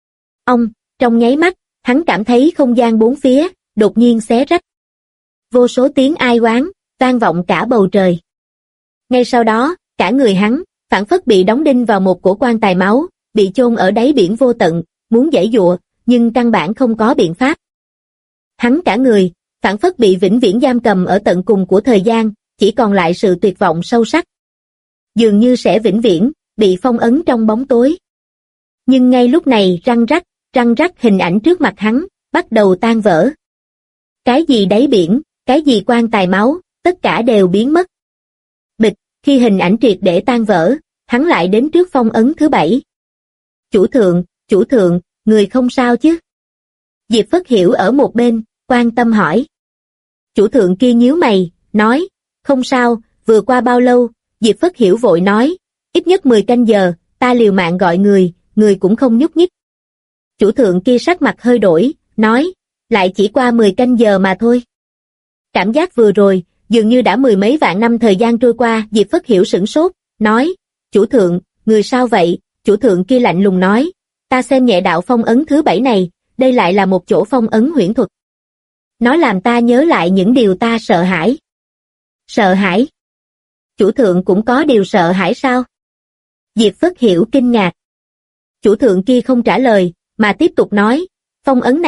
Trong nháy mắt, hắn cảm thấy không gian bốn phía, đột nhiên xé rách. Vô số tiếng ai oán, vang vọng cả bầu trời. Ngay sau đó, cả người hắn, phảng phất bị đóng đinh vào một cổ quan tài máu, bị chôn ở đáy biển vô tận, muốn giãy giụa, nhưng căn bản không có biện pháp. Hắn cả người, phảng phất bị vĩnh viễn giam cầm ở tận cùng của thời gian, chỉ còn lại sự tuyệt vọng sâu sắc. Dường như sẽ vĩnh viễn, bị phong ấn trong bóng tối. Nhưng ngay lúc này răng rắc hình ảnh trước mặt hắn, bắt đầu tan vỡ. Cái gì đáy biển, cái gì quan tài máu, tất cả đều biến mất. Bịch, khi hình ảnh triệt để tan vỡ, hắn lại đến trước phong ấn thứ 7. Chủ thượng, người không sao chứ? Diệp Phất Hiểu ở một bên, quan tâm hỏi. Chủ thượng kia nhíu mày, nói, không sao, vừa qua bao lâu? Diệp Phất Hiểu vội nói, ít nhất 10 canh giờ, ta liều mạng gọi người cũng không nhúc nhích. Chủ thượng kia sắc mặt hơi đổi, nói, lại chỉ qua 10 canh giờ mà thôi. Cảm giác vừa rồi, dường như đã 10 mấy vạn năm thời gian trôi qua. Diệp Phất Hiểu sửng sốt, nói, chủ thượng, người sao vậy? Chủ thượng kia lạnh lùng nói, ta xem nhẹ đạo phong ấn thứ 7 này, đây lại là một chỗ phong ấn huyễn thuật. Nó làm ta nhớ lại những điều ta sợ hãi. Sợ hãi? Chủ thượng cũng có điều sợ hãi sao? Diệp Phất Hiểu kinh ngạc. Chủ thượng kia không trả lời, mà tiếp tục nói, phong ấn này,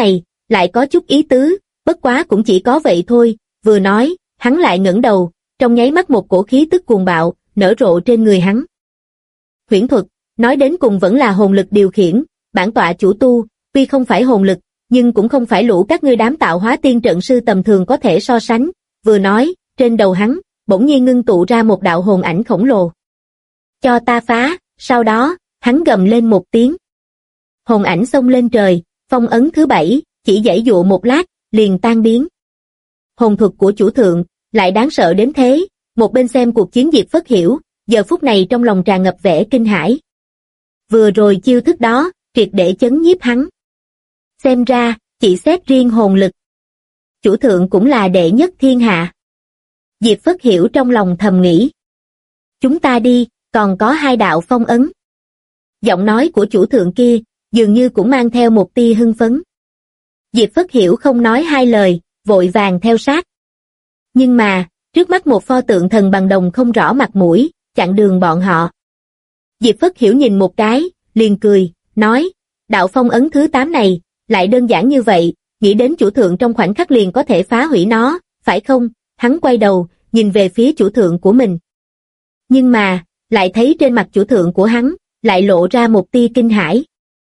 lại có chút ý tứ, bất quá cũng chỉ có vậy thôi, vừa nói, hắn lại ngẩng đầu, trong nháy mắt một cổ khí tức cuồng bạo, nở rộ trên người hắn. Huyễn thuật, nói đến cùng vẫn là hồn lực điều khiển, bản tọa chủ tu, tuy không phải hồn lực, nhưng cũng không phải lũ các ngươi đám tạo hóa tiên trận sư tầm thường có thể so sánh, vừa nói, trên đầu hắn, bỗng nhiên ngưng tụ ra một đạo hồn ảnh khổng lồ. Cho ta phá, sau đó, hắn gầm lên một tiếng. Hồn ảnh xông lên trời, phong ấn thứ 7, chỉ giãy dụa một lát, liền tan biến. Hồn thuật của chủ thượng, lại đáng sợ đến thế, một bên xem cuộc chiến Diệp Phất Hiểu, giờ phút này trong lòng tràn ngập vẻ kinh hãi. Vừa rồi chiêu thức đó, triệt để chấn nhiếp hắn. Xem ra, chỉ xét riêng hồn lực. Chủ thượng cũng là đệ nhất thiên hạ. Diệp Phất Hiểu trong lòng thầm nghĩ. Chúng ta đi, còn có 2 đạo phong ấn. Giọng nói của chủ thượng kia, dường như cũng mang theo một tia hưng phấn. Diệp Phất Hiểu không nói 2 lời, vội vàng theo sát. Nhưng mà, trước mắt một pho tượng thần bằng đồng không rõ mặt mũi, chặn đường bọn họ. Diệp Phất Hiểu nhìn một cái, liền cười, nói, đạo phong ấn thứ 8 này, lại đơn giản như vậy, nghĩ đến chủ thượng trong khoảnh khắc liền có thể phá hủy nó, phải không? Hắn quay đầu, nhìn về phía chủ thượng của mình. Nhưng mà, lại thấy trên mặt chủ thượng của hắn, lại lộ ra một tia kinh hãi.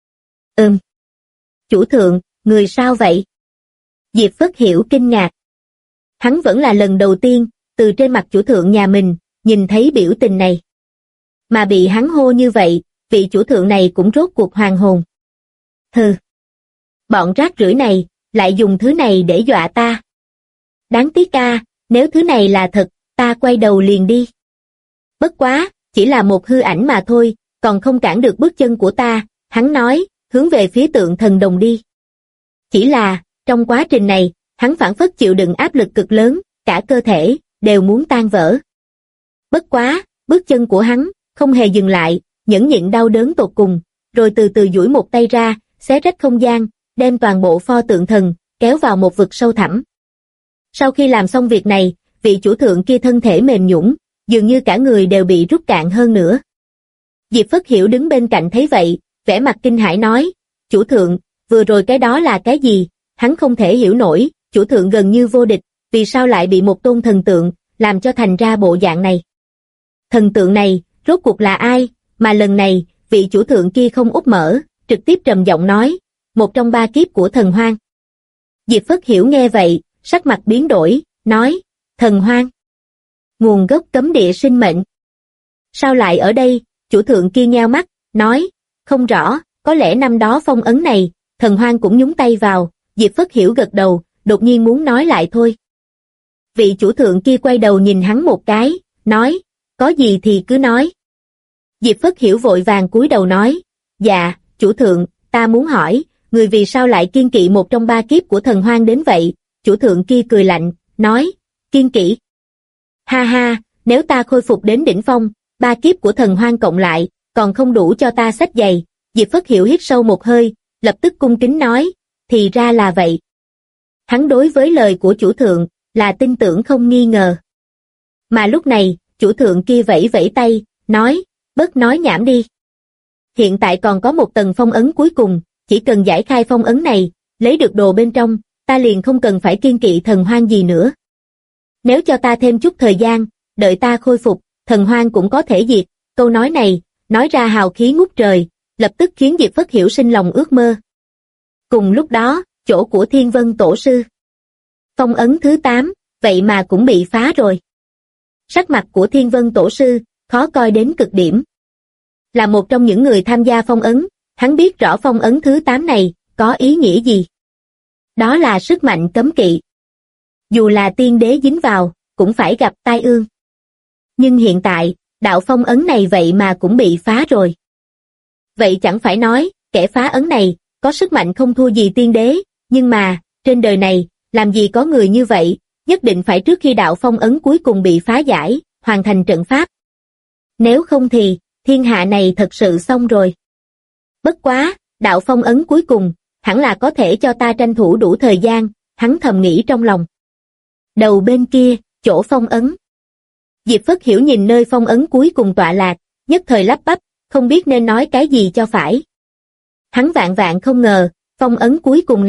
Chủ thượng, người sao vậy? Diệp Phất Hiểu kinh ngạc. Hắn vẫn là lần đầu tiên, từ trên mặt chủ thượng nhà mình, nhìn thấy biểu tình này. Mà bị hắn hô như vậy, vị chủ thượng này cũng rốt cuộc hoàn hồn. Hừ. Bọn rác rưởi này, lại dùng thứ này để dọa ta. Đáng tiếc a, nếu thứ này là thật, ta quay đầu liền đi. Bất quá, chỉ là một hư ảnh mà thôi, còn không cản được bước chân của ta, hắn nói, hướng về phía tượng thần đồng đi. Chỉ là, trong quá trình này, hắn phảng phất chịu đựng áp lực cực lớn, cả cơ thể, đều muốn tan vỡ. Bất quá, bước chân của hắn, không hề dừng lại, nhẫn nhịn đau đớn tột cùng, rồi từ từ duỗi một tay ra, xé rách không gian, đem toàn bộ pho tượng thần, kéo vào một vực sâu thẳm. Sau khi làm xong việc này, vị chủ thượng kia thân thể mềm nhũn, dường như cả người đều bị rút cạn hơn nữa. Diệp Phất Hiểu đứng bên cạnh thấy vậy, vẻ mặt kinh hãi nói, chủ thượng, vừa rồi cái đó là cái gì? Hắn không thể hiểu nổi, chủ thượng gần như vô địch, vì sao lại bị một tôn thần tượng, làm cho thành ra bộ dạng này? Thần tượng này, rốt cuộc là ai? Mà lần này, vị chủ thượng kia không úp mở, trực tiếp trầm giọng nói, một trong 3 kiếp của thần hoang. Diệp Phất Hiểu nghe vậy, sắc mặt biến đổi, nói, thần hoang. Nguồn gốc cấm địa sinh mệnh. Sao lại ở đây? Chủ thượng kia nheo mắt, nói, không rõ, có lẽ năm đó phong ấn này, thần hoang cũng nhúng tay vào. Diệp Phất Hiểu gật đầu, đột nhiên muốn nói lại thôi. Vị chủ thượng kia quay đầu nhìn hắn một cái, nói, có gì thì cứ nói. Diệp Phất Hiểu vội vàng cúi đầu nói, dạ, chủ thượng, ta muốn hỏi, người vì sao lại kiên kỵ một trong 3 kiếp của thần hoang đến vậy? Chủ thượng kia cười lạnh, nói, kiên kỵ. Ha ha, nếu ta khôi phục đến đỉnh phong, 3 kiếp của thần hoang cộng lại, còn không đủ cho ta xách giày. Diệp Phất Hiểu hít sâu một hơi, lập tức cung kính nói, thì ra là vậy. Hắn đối với lời của chủ thượng, là tin tưởng không nghi ngờ. Mà lúc này, chủ thượng kia vẫy vẫy tay, nói, bớt nói nhảm đi. Hiện tại còn có một tầng phong ấn cuối cùng, chỉ cần giải khai phong ấn này, lấy được đồ bên trong, ta liền không cần phải kiên kỵ thần hoang gì nữa. Nếu cho ta thêm chút thời gian, đợi ta khôi phục, thần hoang cũng có thể diệt. Câu nói này, nói ra hào khí ngút trời, lập tức khiến Diệp Phất Hiểu sinh lòng ước mơ. Cùng lúc đó, chỗ của Thiên Vân Tổ Sư. Phong ấn thứ 8, vậy mà cũng bị phá rồi. Sắc mặt của Thiên Vân Tổ Sư, khó coi đến cực điểm. Là một trong những người tham gia phong ấn, hắn biết rõ phong ấn thứ 8 này, có ý nghĩa gì. Đó là sức mạnh cấm kỵ. Dù là tiên đế dính vào, cũng phải gặp tai ương. Nhưng hiện tại, đạo phong ấn này vậy mà cũng bị phá rồi. Vậy chẳng phải nói, kẻ phá ấn này, có sức mạnh không thua gì tiên đế, nhưng mà, trên đời này, làm gì có người như vậy, nhất định phải trước khi đạo phong ấn cuối cùng bị phá giải, hoàn thành trận pháp. Nếu không thì, thiên hạ này thật sự xong rồi. Bất quá, đạo phong ấn cuối cùng, hẳn là có thể cho ta tranh thủ đủ thời gian, hắn thầm nghĩ trong lòng. Đầu bên kia, chỗ phong ấn. Diệp Phất Hiểu nhìn nơi phong ấn cuối cùng tọa lạc, nhất thời lắp bắp, không biết nên nói cái gì cho phải. Hắn vạn vạn không ngờ, phong ấn cuối cùng này,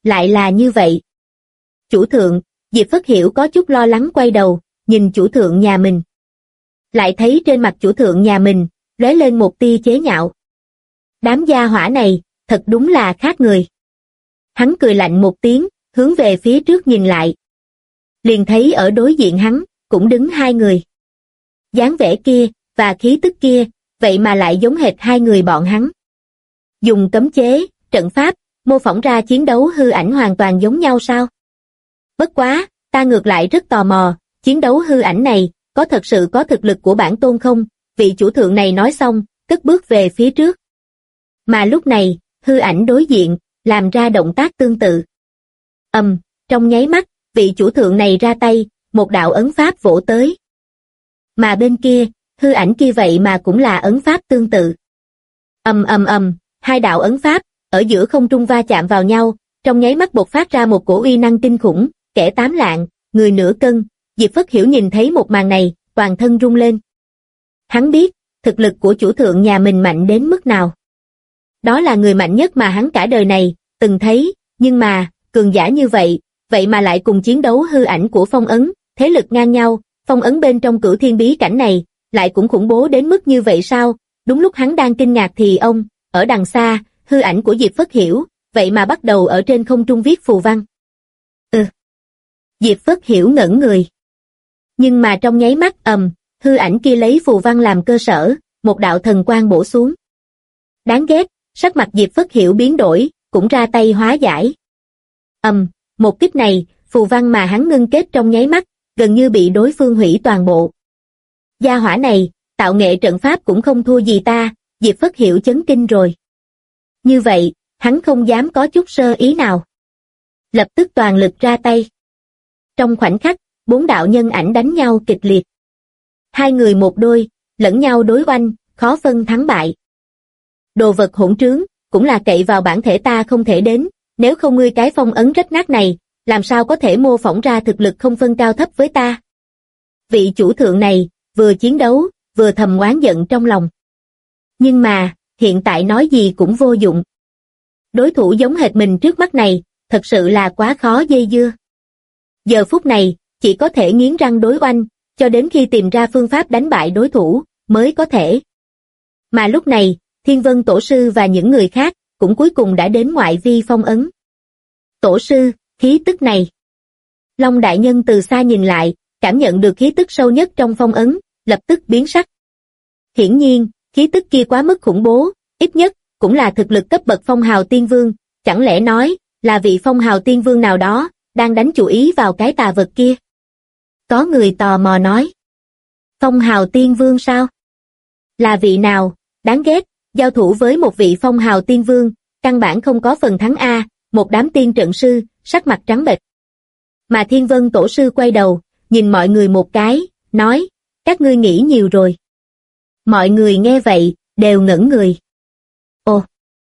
Lại là như vậy. Chủ thượng, Diệp Phất Hiểu có chút lo lắng quay đầu, nhìn chủ thượng nhà mình. Lại thấy trên mặt chủ thượng nhà mình, lóe lên một tia chế nhạo. Đám gia hỏa này, thật đúng là khác người. Hắn cười lạnh một tiếng, hướng về phía trước nhìn lại. Liền thấy ở đối diện hắn, cũng đứng hai người. Dáng vẻ kia, và khí tức kia, vậy mà lại giống hệt hai người bọn hắn. Dùng cấm chế, trận pháp, mô phỏng ra chiến đấu hư ảnh hoàn toàn giống nhau sao? Bất quá, ta ngược lại rất tò mò, chiến đấu hư ảnh này, có thật sự có thực lực của bản tôn không? Vị chủ thượng này nói xong, cất bước về phía trước. Mà lúc này, hư ảnh đối diện, làm ra động tác tương tự. Trong nháy mắt, vị chủ thượng này ra tay, một đạo ấn pháp vỗ tới. Mà bên kia, hư ảnh kia vậy mà cũng là ấn pháp tương tự. Hai đạo ấn pháp, ở giữa không trung va chạm vào nhau, trong nháy mắt bộc phát ra một cổ uy năng kinh khủng, kẻ 8 lạng, người nửa cân. Diệp Phất Hiểu nhìn thấy một màn này, toàn thân rung lên. Hắn biết, thực lực của chủ thượng nhà mình mạnh đến mức nào. Đó là người mạnh nhất mà hắn cả đời này, từng thấy, nhưng mà, cường giả như vậy, vậy mà lại cùng chiến đấu hư ảnh của phong ấn, thế lực ngang nhau, phong ấn bên trong cửu thiên bí cảnh này, lại cũng khủng bố đến mức như vậy sao? Đúng lúc hắn đang kinh ngạc thì ông, ở đằng xa, hư ảnh của Diệp Phất Hiểu, vậy mà bắt đầu ở trên không trung viết phù văn. Diệp Phất Hiểu ngẩn người. Nhưng mà trong nháy mắt hư ảnh kia lấy phù văn làm cơ sở, một đạo thần quang bổ xuống. Đáng ghét, sắc mặt Diệp Phất Hiểu biến đổi, cũng ra tay hóa giải. Một kích này, phù văn mà hắn ngưng kết trong nháy mắt, gần như bị đối phương hủy toàn bộ. Gia hỏa này, tạo nghệ trận pháp cũng không thua gì ta, Diệp Phất Hiểu chấn kinh rồi. Như vậy, hắn không dám có chút sơ ý nào. Lập tức toàn lực ra tay. Trong khoảnh khắc, 4 đạo nhân ảnh đánh nhau kịch liệt. Hai người một đôi, lẫn nhau đối oanh, khó phân thắng bại. Đồ vật hỗn trướng, cũng là cậy vào bản thể ta không thể đến, nếu không ngươi cái phong ấn rách nát này, làm sao có thể mô phỏng ra thực lực không phân cao thấp với ta. Vị chủ thượng này, vừa chiến đấu, vừa thầm oán giận trong lòng. Nhưng mà, hiện tại nói gì cũng vô dụng. Đối thủ giống hệt mình trước mắt này, thật sự là quá khó dây dưa. Giờ phút này, chỉ có thể nghiến răng đối oanh, cho đến khi tìm ra phương pháp đánh bại đối thủ, mới có thể. Mà lúc này, Thiên Vân Tổ Sư và những người khác, cũng cuối cùng đã đến ngoại vi phong ấn. Tổ sư, khí tức này. Long Đại Nhân từ xa nhìn lại, cảm nhận được khí tức sâu nhất trong phong ấn, lập tức biến sắc. Hiển nhiên, khí tức kia quá mức khủng bố, ít nhất, cũng là thực lực cấp bậc phong hào tiên vương, chẳng lẽ nói, là vị phong hào tiên vương nào đó, đang đánh chủ ý vào cái tà vật kia. Có người tò mò nói. Phong hào tiên vương sao? Là vị nào? Đáng ghét, giao thủ với một vị phong hào tiên vương, căn bản không có phần thắng A, một đám tiên trận sư, sắc mặt trắng bệch. Mà Thiên Vân Tổ Sư quay đầu, nhìn mọi người một cái, nói, các ngươi nghĩ nhiều rồi. Mọi người nghe vậy, đều ngẩn người. Ồ!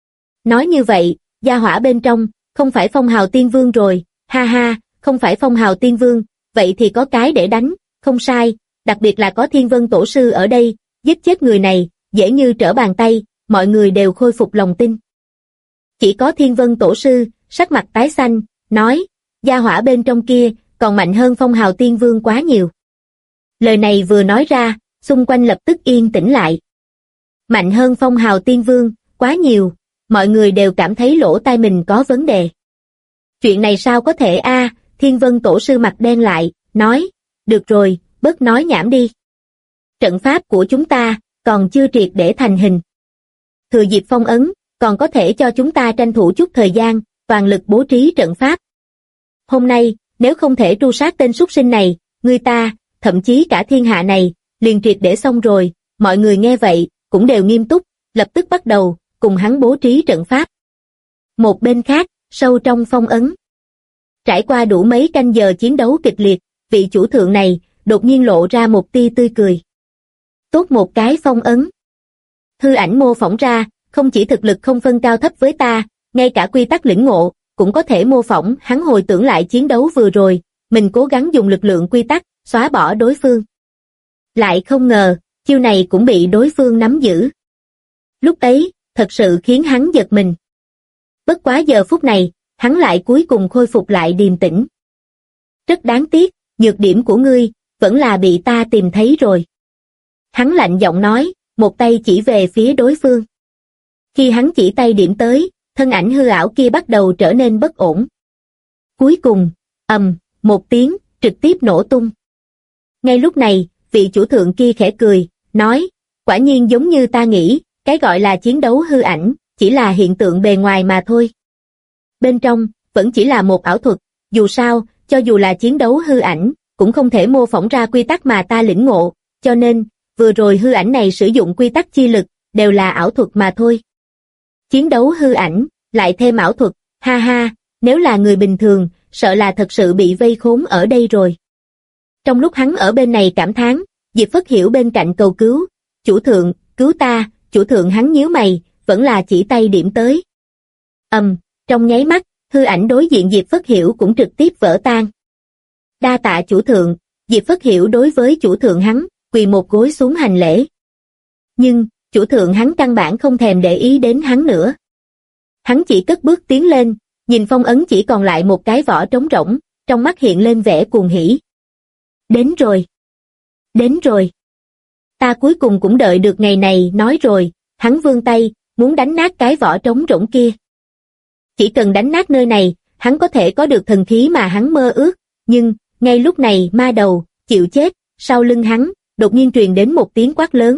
Nói như vậy, gia hỏa bên trong, không phải phong hào tiên vương rồi, ha ha, không phải phong hào tiên vương, vậy thì có cái để đánh, không sai, đặc biệt là có Thiên Vân Tổ Sư ở đây, giết chết người này, dễ như trở bàn tay, mọi người đều khôi phục lòng tin. Chỉ có Thiên Vân Tổ Sư, sắc mặt tái xanh, nói, gia hỏa bên trong kia, còn mạnh hơn phong hào tiên vương quá nhiều. Lời này vừa nói ra, xung quanh lập tức yên tĩnh lại. Mạnh hơn phong hào tiên vương, quá nhiều, mọi người đều cảm thấy lỗ tai mình có vấn đề. Chuyện này sao có thể a? Thiên Vân Tổ Sư mặt đen lại, nói, được rồi, bớt nói nhảm đi. Trận pháp của chúng ta, còn chưa triệt để thành hình. Thừa dịp phong ấn, còn có thể cho chúng ta tranh thủ chút thời gian, toàn lực bố trí trận pháp. Hôm nay, nếu không thể tru sát tên súc sinh này, người ta, thậm chí cả thiên hạ này, liền triệt để xong rồi, mọi người nghe vậy, cũng đều nghiêm túc, lập tức bắt đầu, cùng hắn bố trí trận pháp. Một bên khác, sâu trong phong ấn. Trải qua đủ mấy canh giờ chiến đấu kịch liệt, vị chủ thượng này, đột nhiên lộ ra một tia tươi cười. Tốt một cái phong ấn. Hư ảnh mô phỏng ra, không chỉ thực lực không phân cao thấp với ta, ngay cả quy tắc lĩnh ngộ, cũng có thể mô phỏng. Hắn hồi tưởng lại chiến đấu vừa rồi, mình cố gắng dùng lực lượng quy tắc, xóa bỏ đối phương. Lại không ngờ, chiêu này cũng bị đối phương nắm giữ. Lúc ấy, thật sự khiến hắn giật mình. Bất quá giờ phút này, hắn lại cuối cùng khôi phục lại điềm tĩnh. Rất đáng tiếc, nhược điểm của ngươi, vẫn là bị ta tìm thấy rồi. Hắn lạnh giọng nói, một tay chỉ về phía đối phương. Khi hắn chỉ tay điểm tới, thân ảnh hư ảo kia bắt đầu trở nên bất ổn. Cuối cùng, một tiếng, trực tiếp nổ tung. Ngay lúc này, vị chủ thượng kia khẽ cười, nói, quả nhiên giống như ta nghĩ, cái gọi là chiến đấu hư ảnh, chỉ là hiện tượng bề ngoài mà thôi. Bên trong, vẫn chỉ là một ảo thuật, dù sao, cho dù là chiến đấu hư ảnh, cũng không thể mô phỏng ra quy tắc mà ta lĩnh ngộ, cho nên, vừa rồi hư ảnh này sử dụng quy tắc chi lực, đều là ảo thuật mà thôi. Chiến đấu hư ảnh, lại thêm ảo thuật, ha ha, nếu là người bình thường, sợ là thật sự bị vây khốn ở đây rồi. Trong lúc hắn ở bên này cảm thán, Diệp Phất Hiểu bên cạnh cầu cứu, chủ thượng, cứu ta, chủ thượng hắn nhíu mày, vẫn là chỉ tay điểm tới. Trong nháy mắt, hư ảnh đối diện Diệp Phất Hiểu cũng trực tiếp vỡ tan. Đa tạ chủ thượng, Diệp Phất Hiểu đối với chủ thượng hắn, quỳ một gối xuống hành lễ. Nhưng, chủ thượng hắn căn bản không thèm để ý đến hắn nữa. Hắn chỉ cất bước tiến lên, nhìn phong ấn chỉ còn lại một cái vỏ trống rỗng, trong mắt hiện lên vẻ cuồng hỉ. Đến rồi. Đến rồi. Ta cuối cùng cũng đợi được ngày này, nói rồi, hắn vươn tay, muốn đánh nát cái vỏ trống rỗng kia. Chỉ cần đánh nát nơi này, hắn có thể có được thần khí mà hắn mơ ước, nhưng, ngay lúc này ma đầu, chịu chết, sau lưng hắn, đột nhiên truyền đến một tiếng quát lớn.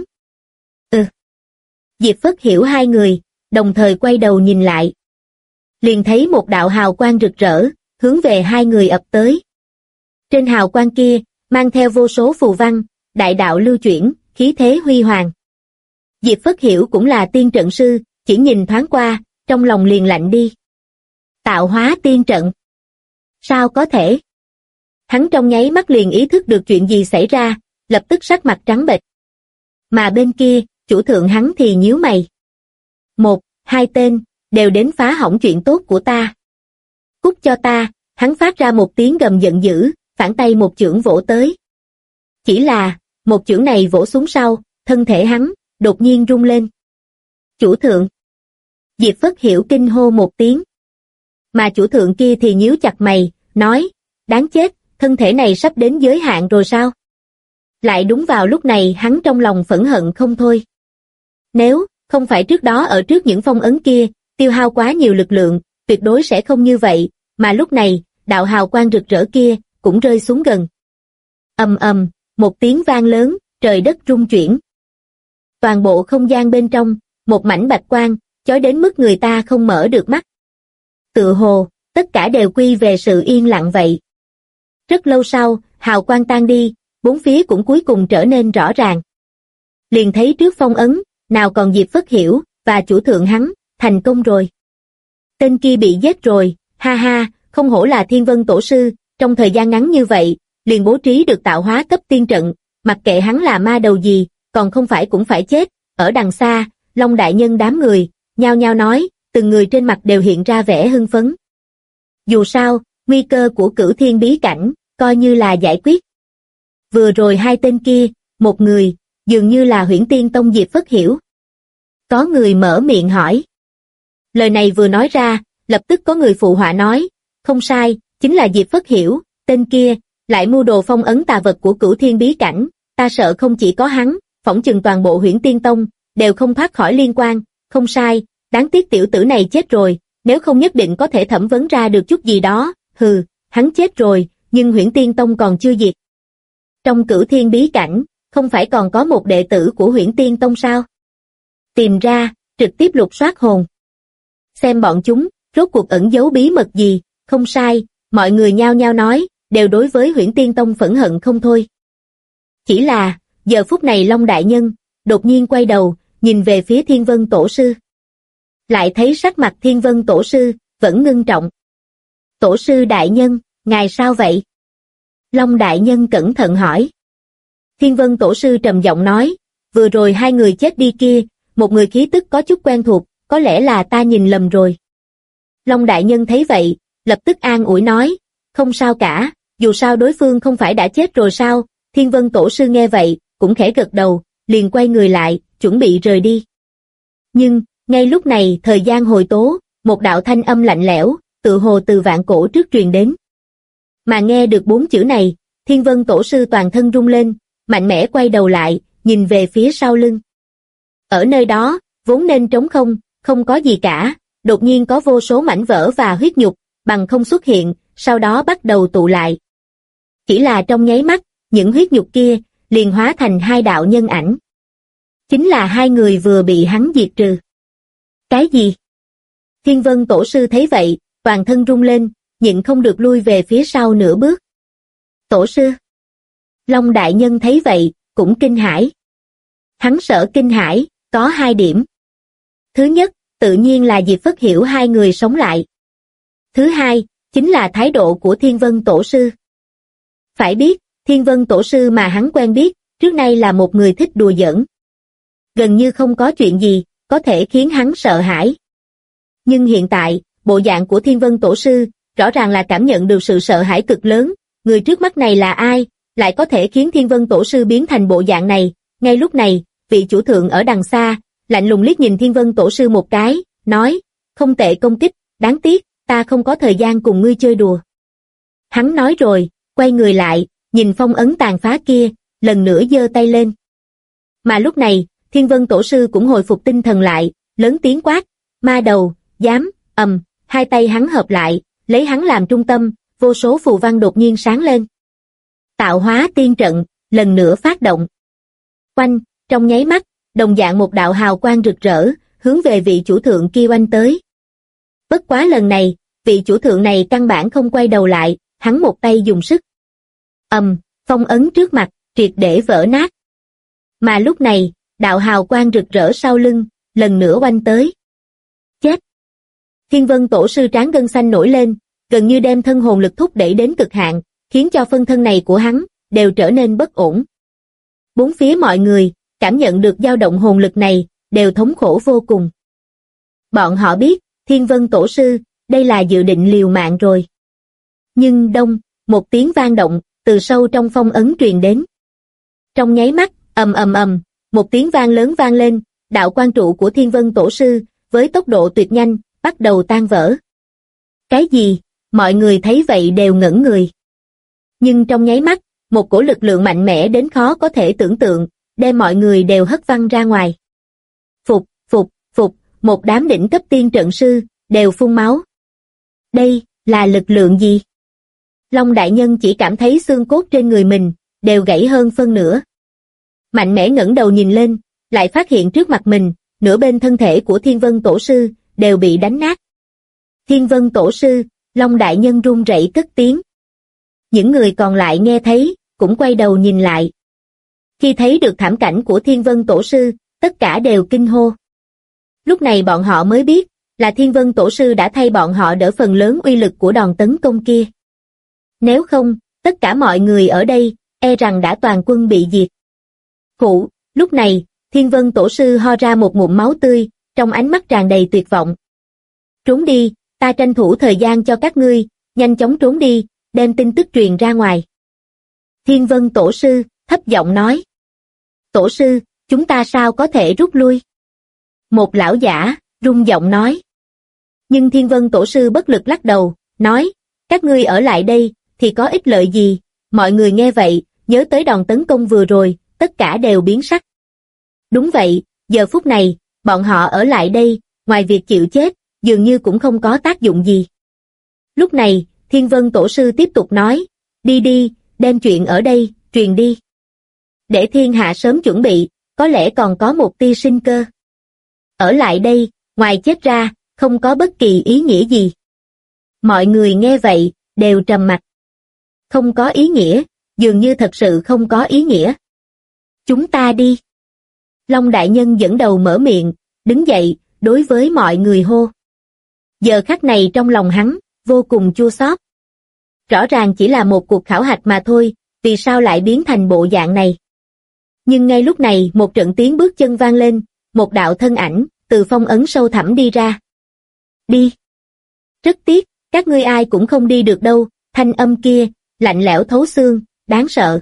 Diệp Phất Hiểu hai người, đồng thời quay đầu nhìn lại. Liền thấy một đạo hào quang rực rỡ, hướng về hai người ập tới. Trên hào quang kia, mang theo vô số phù văn, đại đạo lưu chuyển, khí thế huy hoàng. Diệp Phất Hiểu cũng là tiên trận sư, chỉ nhìn thoáng qua, trong lòng liền lạnh đi. Tạo hóa tiên trận. Sao có thể? Hắn trong nháy mắt liền ý thức được chuyện gì xảy ra, lập tức sắc mặt trắng bệch. Mà bên kia, chủ thượng hắn thì nhíu mày. Một, hai tên, đều đến phá hỏng chuyện tốt của ta. Cút cho ta, hắn phát ra một tiếng gầm giận dữ, phản tay một chưởng vỗ tới. Chỉ là, một chưởng này vỗ xuống sau, thân thể hắn, đột nhiên rung lên. Chủ thượng. Diệp Phất Hiểu kinh hô một tiếng. Mà chủ thượng kia thì nhíu chặt mày, nói, đáng chết, thân thể này sắp đến giới hạn rồi sao? Lại đúng vào lúc này hắn trong lòng phẫn hận không thôi. Nếu không phải trước đó ở trước những phong ấn kia, tiêu hao quá nhiều lực lượng, tuyệt đối sẽ không như vậy, mà lúc này, đạo hào quang rực rỡ kia, cũng rơi xuống gần. Một tiếng vang lớn, trời đất rung chuyển. Toàn bộ không gian bên trong, một mảnh bạch quang, chói đến mức người ta không mở được mắt. Tựa hồ, tất cả đều quy về sự yên lặng vậy. Rất lâu sau, hào quang tan đi, bốn phía cũng cuối cùng trở nên rõ ràng. Liền thấy trước phong ấn, nào còn Diệp Phất Hiểu, và chủ thượng hắn, thành công rồi. Tên kia bị giết rồi, ha ha, không hổ là Thiên Vân Tổ Sư, trong thời gian ngắn như vậy, liền bố trí được tạo hóa cấp tiên trận, mặc kệ hắn là ma đầu gì, còn không phải cũng phải chết. Ở đằng xa, Long Đại Nhân đám người, nhao nhao nói, từng người trên mặt đều hiện ra vẻ hưng phấn. Dù sao, nguy cơ của Cửu Thiên bí cảnh, coi như là giải quyết. Vừa rồi hai tên kia, một người, dường như là Huyễn Tiên Tông Diệp Phất Hiểu. Có người mở miệng hỏi. Lời này vừa nói ra, lập tức có người phụ họa nói, không sai, chính là Diệp Phất Hiểu, tên kia, lại mưu đồ phong ấn tà vật của Cửu Thiên bí cảnh, ta sợ không chỉ có hắn, phỏng chừng toàn bộ Huyễn Tiên Tông, đều không thoát khỏi liên quan, không sai, đáng tiếc tiểu tử này chết rồi, nếu không nhất định có thể thẩm vấn ra được chút gì đó, hừ, hắn chết rồi, nhưng Huyễn Tiên Tông còn chưa diệt. Trong Cửu Thiên bí cảnh, không phải còn có một đệ tử của Huyễn Tiên Tông sao? Tìm ra, trực tiếp lục soát hồn. Xem bọn chúng, rốt cuộc ẩn giấu bí mật gì, không sai, mọi người nhao nhao nói, đều đối với Huyễn Tiên Tông phẫn hận không thôi. Chỉ là, giờ phút này Long Đại Nhân, đột nhiên quay đầu, nhìn về phía Thiên Vân Tổ Sư. Lại thấy sắc mặt Thiên Vân Tổ Sư, vẫn ngưng trọng. Tổ Sư Đại Nhân, ngài sao vậy? Long Đại Nhân cẩn thận hỏi. Thiên Vân Tổ Sư trầm giọng nói, vừa rồi hai người chết đi kia, một người khí tức có chút quen thuộc, có lẽ là ta nhìn lầm rồi. Long Đại Nhân thấy vậy, lập tức an ủi nói, không sao cả, dù sao đối phương không phải đã chết rồi sao? Thiên Vân Tổ Sư nghe vậy, cũng khẽ gật đầu, liền quay người lại, chuẩn bị rời đi. Nhưng, ngay lúc này thời gian hồi tố, một đạo thanh âm lạnh lẽo, tự hồ từ vạn cổ trước truyền đến. Mà nghe được 4 chữ này, Thiên Vân Tổ sư toàn thân rung lên, mạnh mẽ quay đầu lại, nhìn về phía sau lưng. Ở nơi đó, vốn nên trống không, không có gì cả, đột nhiên có vô số mảnh vỡ và huyết nhục, bằng không xuất hiện, sau đó bắt đầu tụ lại. Chỉ là trong nháy mắt, những huyết nhục kia, liền hóa thành 2 đạo nhân ảnh. Chính là 2 người vừa bị hắn diệt trừ. Cái gì? Thiên Vân Tổ sư thấy vậy, toàn thân rung lên, nhịn không được lui về phía sau nửa bước. Tổ sư. Long đại nhân thấy vậy, cũng kinh hãi. Hắn sợ kinh hãi, có 2 điểm. Thứ nhất, tự nhiên là Diệp Phất hiểu 2 người sống lại. Thứ hai, chính là thái độ của Thiên Vân Tổ sư. Phải biết, Thiên Vân Tổ sư mà hắn quen biết, trước nay là một người thích đùa giỡn. Gần như không có chuyện gì, có thể khiến hắn sợ hãi. Nhưng hiện tại, bộ dạng của Thiên Vân Tổ sư, rõ ràng là cảm nhận được sự sợ hãi cực lớn. Người trước mắt này là ai, lại có thể khiến Thiên Vân Tổ sư biến thành bộ dạng này? Ngay lúc này, vị chủ thượng ở đằng xa, lạnh lùng liếc nhìn Thiên Vân Tổ sư một cái, nói, không tệ công kích, đáng tiếc, ta không có thời gian cùng ngươi chơi đùa. Hắn nói rồi, quay người lại, nhìn phong ấn tàn phá kia, lần nữa giơ tay lên. Mà lúc này, Thiên Vân Tổ sư cũng hồi phục tinh thần lại, lớn tiếng quát, ma đầu, dám, 2 tay hắn hợp lại, lấy hắn làm trung tâm, vô số phù văn đột nhiên sáng lên. Tạo hóa tiên trận, lần nữa phát động. Oanh, trong nháy mắt, đồng dạng một đạo hào quang rực rỡ, hướng về vị chủ thượng kia oanh tới. Bất quá lần này, vị chủ thượng này căn bản không quay đầu lại, hắn một tay dùng sức. Phong ấn trước mặt, triệt để vỡ nát. Mà lúc này, đạo hào quang rực rỡ sau lưng, lần nữa oanh tới. Chết! Thiên Vân Tổ sư trán gân xanh nổi lên, gần như đem thân hồn lực thúc đẩy đến cực hạn, khiến cho phân thân này của hắn, đều trở nên bất ổn. Bốn phía mọi người, cảm nhận được dao động hồn lực này, đều thống khổ vô cùng. Bọn họ biết, Thiên Vân Tổ sư, đây là dự định liều mạng rồi. Nhưng đông, một tiếng vang động, từ sâu trong phong ấn truyền đến. Trong nháy mắt, một tiếng vang lớn vang lên, đạo quan trụ của Thiên Vân Tổ sư, với tốc độ tuyệt nhanh, bắt đầu tan vỡ. Cái gì? Mọi người thấy vậy đều ngẩn người. Nhưng trong nháy mắt, một cổ lực lượng mạnh mẽ đến khó có thể tưởng tượng, đem mọi người đều hất văng ra ngoài. Phục, một đám đỉnh cấp tiên trận sư, đều phun máu. Đây, là lực lượng gì? Long đại nhân chỉ cảm thấy xương cốt trên người mình, đều gãy hơn phân nửa. Mạnh mẽ ngẩng đầu nhìn lên, lại phát hiện trước mặt mình, nửa bên thân thể của Thiên Vân Tổ sư, đều bị đánh nát. Thiên Vân Tổ sư, Long đại nhân run rẩy cất tiếng. Những người còn lại nghe thấy, cũng quay đầu nhìn lại. Khi thấy được thảm cảnh của Thiên Vân Tổ sư, tất cả đều kinh hô. Lúc này bọn họ mới biết, là Thiên Vân Tổ sư đã thay bọn họ đỡ phần lớn uy lực của đòn tấn công kia. Nếu không, tất cả mọi người ở đây, e rằng đã toàn quân bị diệt. Khụ, lúc này, Thiên Vân Tổ sư ho ra một ngụm máu tươi, trong ánh mắt tràn đầy tuyệt vọng. Trốn đi, ta tranh thủ thời gian cho các ngươi, nhanh chóng trốn đi, đem tin tức truyền ra ngoài. Thiên Vân Tổ sư, thấp giọng nói. Tổ sư, chúng ta sao có thể rút lui? Một lão giả, rung giọng nói. Nhưng Thiên Vân Tổ sư bất lực lắc đầu, nói, các ngươi ở lại đây, thì có ích lợi gì? Mọi người nghe vậy, nhớ tới đòn tấn công vừa rồi, tất cả đều biến sắc. Đúng vậy, giờ phút này, bọn họ ở lại đây, ngoài việc chịu chết, dường như cũng không có tác dụng gì. Lúc này, Thiên Vân Tổ sư tiếp tục nói, đi, đem chuyện ở đây, truyền đi. Để thiên hạ sớm chuẩn bị, có lẽ còn có một tia sinh cơ. Ở lại đây, ngoài chết ra, không có bất kỳ ý nghĩa gì. Mọi người nghe vậy, đều trầm mặc. Không có ý nghĩa, dường như thật sự không có ý nghĩa. Chúng ta đi. Long đại nhân dẫn đầu mở miệng, đứng dậy, đối với mọi người hô. Giờ khắc này trong lòng hắn, vô cùng chua xót. Rõ ràng chỉ là một cuộc khảo hạch mà thôi, vì sao lại biến thành bộ dạng này? Nhưng ngay lúc này một trận tiếng bước chân vang lên, một đạo thân ảnh, từ phong ấn sâu thẳm đi ra. Đi. Rất tiếc, các ngươi ai cũng không đi được đâu, thanh âm kia, lạnh lẽo thấu xương, đáng sợ.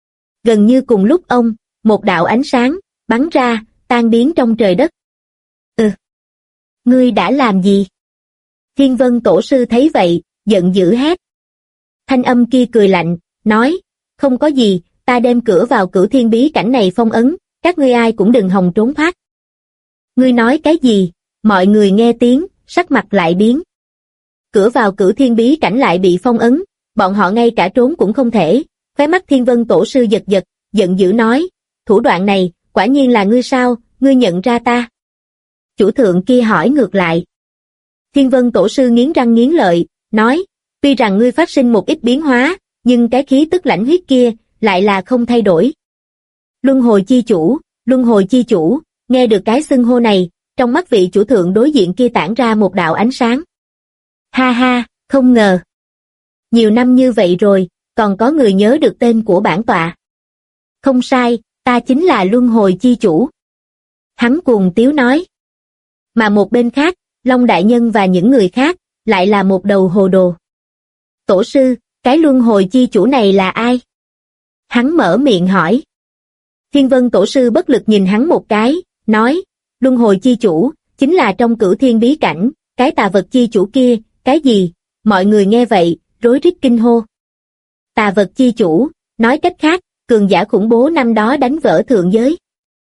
Gần như cùng lúc một đạo ánh sáng, bắn ra, tan biến trong trời đất. Ngươi đã làm gì? Thiên Vân Tổ sư thấy vậy, giận dữ hét. Thanh âm kia cười lạnh, nói, không có gì, ta đem cửa vào Cửu Thiên bí cảnh này phong ấn, các ngươi ai cũng đừng hòng trốn thoát. Ngươi nói cái gì? Mọi người nghe tiếng, sắc mặt lại biến. Cửa vào Cửu Thiên bí cảnh lại bị phong ấn, bọn họ ngay cả trốn cũng không thể. Khóe mắt Thiên Vân Tổ sư giật giật, giận dữ nói, thủ đoạn này, quả nhiên là ngươi sao, ngươi nhận ra ta? Chủ thượng kia hỏi ngược lại. Thiên Vân Tổ sư nghiến răng nghiến lợi, nói, tuy rằng ngươi phát sinh một ít biến hóa, nhưng cái khí tức lãnh huyết kia, lại là không thay đổi. Luân hồi chi chủ, nghe được cái xưng hô này, trong mắt vị chủ thượng đối diện kia tản ra một đạo ánh sáng. Ha ha, không ngờ. Nhiều năm như vậy rồi, còn có người nhớ được tên của bản tọa. Không sai, ta chính là Luân hồi chi chủ. Hắn cuồng tiếu nói. Mà một bên khác, Long Đại Nhân và những người khác, lại là một đầu hồ đồ. Tổ sư, cái Luân hồi chi chủ này là ai? Hắn mở miệng hỏi. Thiên Vân Tổ sư bất lực nhìn hắn một cái, nói, Luân hồi chi chủ, chính là trong Cửu Thiên bí cảnh, cái tà vật chi chủ kia, cái gì? Mọi người nghe vậy, rối rít kinh hô. Tà vật chi chủ, nói cách khác, cường giả khủng bố năm đó đánh vỡ thượng giới.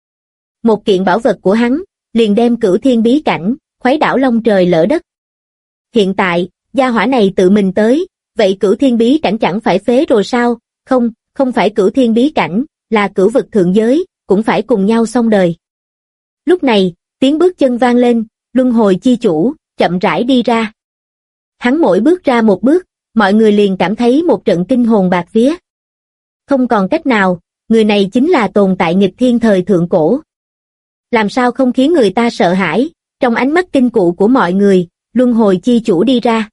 Một kiện bảo vật của hắn, liền đem Cửu Thiên bí cảnh, khuấy đảo long trời lỡ đất. Hiện tại, gia hỏa này tự mình tới, vậy Cửu Thiên bí cảnh chẳng phải phế rồi sao? Không, không phải Cửu Thiên bí cảnh, là cửu vực thượng giới, cũng phải cùng nhau xong đời. Lúc này, tiếng bước chân vang lên, Luân hồi chi chủ, chậm rãi đi ra. Hắn mỗi bước ra một bước, mọi người liền cảm thấy một trận kinh hồn bạt vía. Không còn cách nào, người này chính là tồn tại nghịch thiên thời thượng cổ. Làm sao không khiến người ta sợ hãi, trong ánh mắt kinh cụ của mọi người, Luân hồi chi chủ đi ra.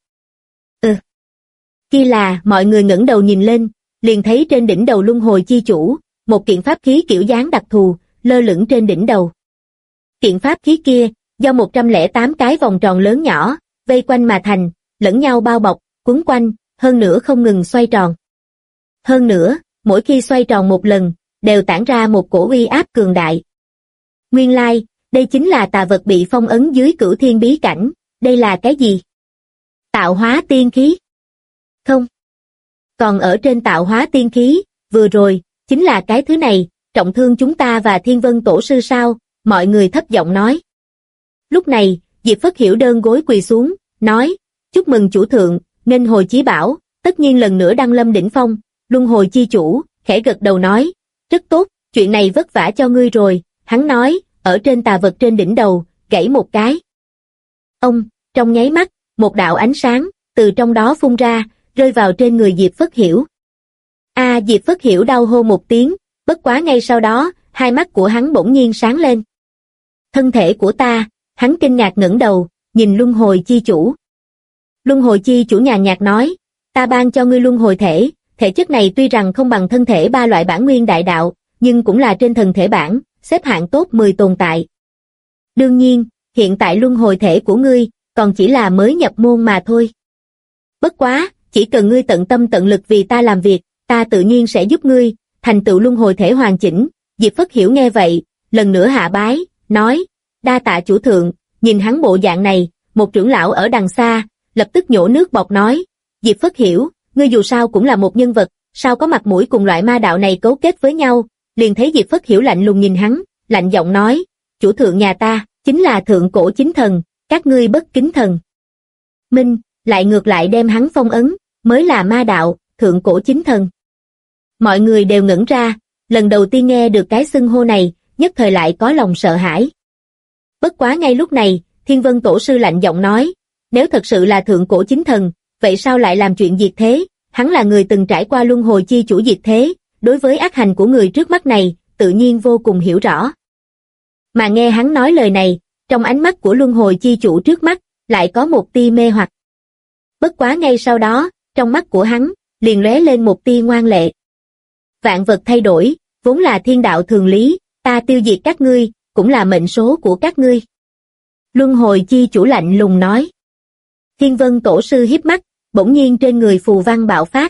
Kia là, mọi người ngẩng đầu nhìn lên, liền thấy trên đỉnh đầu Luân hồi chi chủ, một kiện pháp khí kiểu dáng đặc thù, lơ lửng trên đỉnh đầu. Kiện pháp khí kia, do 108 cái vòng tròn lớn nhỏ, vây quanh mà thành, lẫn nhau bao bọc, quấn quanh, hơn nữa không ngừng xoay tròn. Hơn nữa, mỗi khi xoay tròn một lần, đều tản ra một cổ uy áp cường đại. Nguyên lai, đây chính là tà vật bị phong ấn dưới Cửu Thiên bí cảnh, đây là cái gì? Tạo hóa tiên khí? Không. Còn ở trên tạo hóa tiên khí, vừa rồi, chính là cái thứ này, trọng thương chúng ta và Thiên Vân Tổ sư sao? Mọi người thấp giọng nói. Lúc này, Diệp Phất Hiểu đơn gối quỳ xuống, nói, chúc mừng chủ thượng, nghênh hồi chí bảo, tất nhiên lần nữa đăng lâm đỉnh phong. Luân hồi chi chủ, khẽ gật đầu nói, rất tốt, chuyện này vất vả cho ngươi rồi. Hắn nói, ở trên tà vật trên đỉnh đầu, gãy một cái. Trong nháy mắt, một đạo ánh sáng, từ trong đó phun ra, rơi vào trên người Diệp Phất Hiểu. Diệp Phất Hiểu đau hô một tiếng, bất quá ngay sau đó, hai mắt của hắn bỗng nhiên sáng lên. Thân thể của ta, hắn kinh ngạc ngẩng đầu, nhìn Luân hồi chi chủ. Luân hồi chi chủ nhàn nhạt nói, ta ban cho ngươi luân hồi thể, thể chất này tuy rằng không bằng thân thể ba loại bản nguyên đại đạo, nhưng cũng là trên thần thể bảng, xếp hạng top 10 tồn tại. Đương nhiên, hiện tại luân hồi thể của ngươi, còn chỉ là mới nhập môn mà thôi. Bất quá, chỉ cần ngươi tận tâm tận lực vì ta làm việc, ta tự nhiên sẽ giúp ngươi, thành tựu luân hồi thể hoàn chỉnh. Diệp Phất Hiểu nghe vậy, lần nữa hạ bái, nói, đa tạ chủ thượng. Nhìn hắn bộ dạng này, một trưởng lão ở đằng xa, lập tức nhổ nước bọt nói, Diệp Phất Hiểu, ngươi dù sao cũng là một nhân vật, sao có mặt mũi cùng loại ma đạo này cấu kết với nhau? Liền thấy Diệp Phất Hiểu lạnh lùng nhìn hắn, lạnh giọng nói, chủ thượng nhà ta, chính là thượng cổ chính thần, các ngươi bất kính thần. Minh, lại ngược lại đem hắn phong ấn, mới là ma đạo, thượng cổ chính thần. Mọi người đều ngẩn ra, lần đầu tiên nghe được cái xưng hô này, nhất thời lại có lòng sợ hãi. Bất quá ngay lúc này, Thiên Vân Tổ sư lạnh giọng nói, nếu thật sự là thượng cổ chính thần, vậy sao lại làm chuyện diệt thế? Hắn là người từng trải qua luân hồi chi chủ diệt thế, đối với ác hành của người trước mắt này, tự nhiên vô cùng hiểu rõ. Mà nghe hắn nói lời này, trong ánh mắt của luân hồi chi chủ trước mắt, lại có một tia mê hoặc. Bất quá ngay sau đó, trong mắt của hắn, liền lóe lên một tia ngoan lệ. Vạn vật thay đổi, vốn là thiên đạo thường lý, ta tiêu diệt các ngươi, cũng là mệnh số của các ngươi. Luân hồi chi chủ lạnh lùng nói. Thiên Vân Tổ sư híp mắt, bỗng nhiên trên người phù văn bạo phát.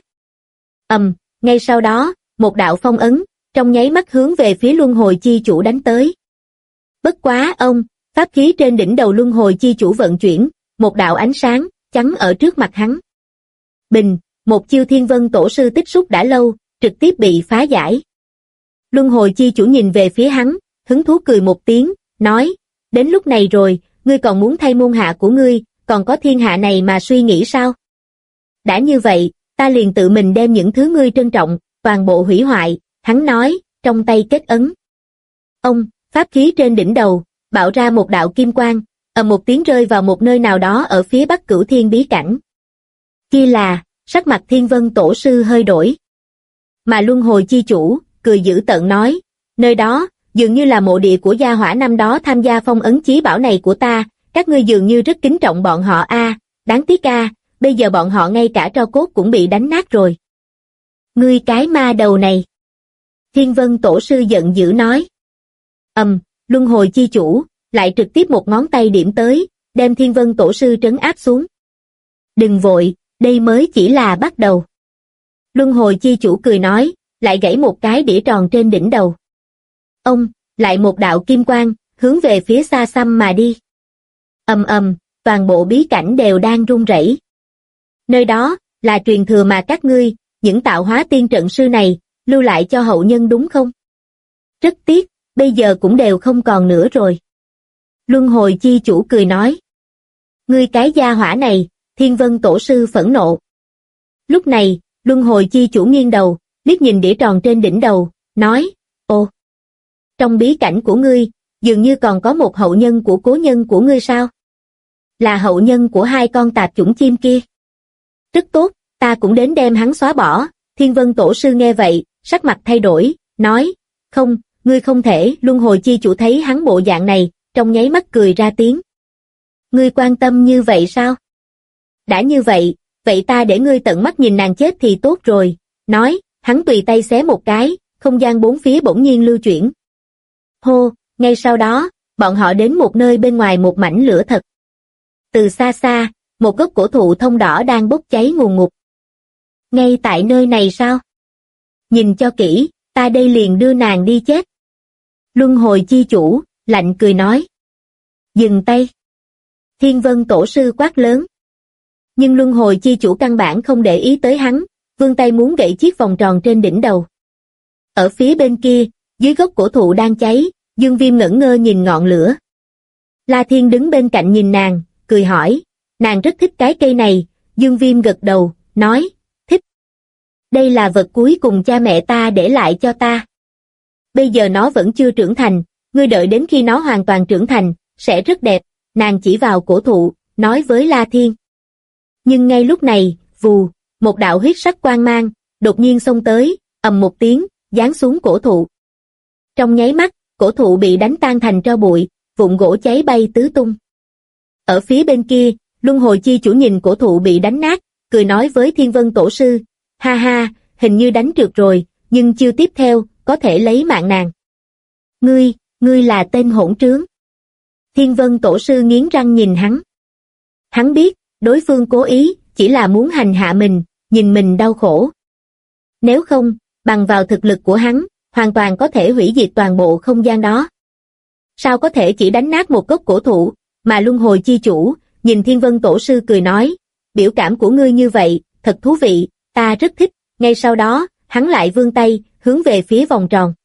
Ngay sau đó, một đạo phong ấn, trong nháy mắt hướng về phía luân hồi chi chủ đánh tới. Bất quá pháp khí trên đỉnh đầu luân hồi chi chủ vận chuyển, một đạo ánh sáng, chắn ở trước mặt hắn. Bình, một chiêu Thiên Vân Tổ sư tích xúc đã lâu, trực tiếp bị phá giải. Luân hồi chi chủ nhìn về phía hắn, hứng thú cười một tiếng, nói, đến lúc này rồi, ngươi còn muốn thay môn hạ của ngươi, còn có thiên hạ này mà suy nghĩ sao? Đã như vậy, ta liền tự mình đem những thứ ngươi trân trọng, toàn bộ hủy hoại, hắn nói, trong tay kết ấn. Ông, pháp khí trên đỉnh đầu, bạo ra một đạo kim quang, ầm một tiếng rơi vào một nơi nào đó ở phía bắc Cửu Thiên bí cảnh. Kia là, sắc mặt Thiên Vân Tổ sư hơi đổi. Mà Luân hồi chi chủ, cười dữ tợn nói, nơi đó, dường như là mộ địa của gia hỏa năm đó tham gia phong ấn chí bảo này của ta, các ngươi dường như rất kính trọng bọn họ đáng tiếc bây giờ bọn họ ngay cả tro cốt cũng bị đánh nát rồi. Ngươi cái ma đầu này. Thiên Vân Tổ sư giận dữ nói. Luân hồi chi chủ, lại trực tiếp một ngón tay điểm tới, đem Thiên Vân Tổ sư trấn áp xuống. Đừng vội, đây mới chỉ là bắt đầu. Luân hồi chi chủ cười nói, lại gãy một cái đĩa tròn trên đỉnh đầu. Ông, lại một đạo kim quang, hướng về phía xa xăm mà đi. Toàn bộ bí cảnh đều đang rung rẩy. Nơi đó, là truyền thừa mà các ngươi, những tạo hóa tiên trận sư này, lưu lại cho hậu nhân đúng không? Rất tiếc, bây giờ cũng đều không còn nữa rồi. Luân hồi chi chủ cười nói. Ngươi cái gia hỏa này, Thiên Vân Tổ sư phẫn nộ. Lúc này, Luân hồi chi chủ nghiêng đầu, liếc nhìn đĩa tròn trên đỉnh đầu, nói, ồ, trong bí cảnh của ngươi, dường như còn có một hậu nhân của cố nhân của ngươi sao? Là hậu nhân của hai con tạp chủng chim kia. Rất tốt, ta cũng đến đem hắn xóa bỏ. Thiên Vân Tổ sư nghe vậy, sắc mặt thay đổi, nói, không, ngươi không thể. Luân hồi chi chủ thấy hắn bộ dạng này, trong nháy mắt cười ra tiếng. Ngươi quan tâm như vậy sao? Đã như vậy, vậy ta để ngươi tận mắt nhìn nàng chết thì tốt rồi. Nói, hắn tùy tay xé một cái, không gian bốn phía bỗng nhiên lưu chuyển. Hô, ngay sau đó, bọn họ đến một nơi bên ngoài một mảnh lửa thật. Từ xa xa, một gốc cổ thụ thông đỏ đang bốc cháy ngùn ngụt. Ngay tại nơi này sao? Nhìn cho kỹ, ta đây liền đưa nàng đi chết. Luân hồi chi chủ, lạnh cười nói. Dừng tay. Thiên Vân Tổ sư quát lớn. Nhưng Luân hồi chi chủ căn bản không để ý tới hắn, vươn tay muốn gãy chiếc vòng tròn trên đỉnh đầu. Ở phía bên kia, dưới gốc cổ thụ đang cháy, Dương Viêm ngẩn ngơ nhìn ngọn lửa. La Thiên đứng bên cạnh nhìn nàng, cười hỏi, nàng rất thích cái cây này. Dương Viêm gật đầu, nói, thích. Đây là vật cuối cùng cha mẹ ta để lại cho ta. Bây giờ nó vẫn chưa trưởng thành, ngươi đợi đến khi nó hoàn toàn trưởng thành, sẽ rất đẹp. Nàng chỉ vào cổ thụ, nói với La Thiên. Nhưng ngay lúc này, vù, một đạo huyết sắc quang mang, đột nhiên xông tới, ầm một tiếng, giáng xuống cổ thụ. Trong nháy mắt, cổ thụ bị đánh tan thành tro bụi, vụn gỗ cháy bay tứ tung. Ở phía bên kia, Luân hồi chi chủ nhìn cổ thụ bị đánh nát, cười nói với Thiên Vân Tổ sư, ha ha, hình như đánh trượt rồi, nhưng chiêu tiếp theo, có thể lấy mạng nàng. Ngươi là tên hỗn trướng. Thiên Vân Tổ sư nghiến răng nhìn hắn. Hắn biết, đối phương cố ý, chỉ là muốn hành hạ mình, nhìn mình đau khổ. Nếu không, bằng vào thực lực của hắn, hoàn toàn có thể hủy diệt toàn bộ không gian đó. Sao có thể chỉ đánh nát một gốc cổ thụ, mà Luân hồi chi chủ, nhìn Thiên Vân Tổ sư cười nói, biểu cảm của ngươi như vậy, thật thú vị, ta rất thích. Ngay sau đó, hắn lại vươn tay, hướng về phía vòng tròn.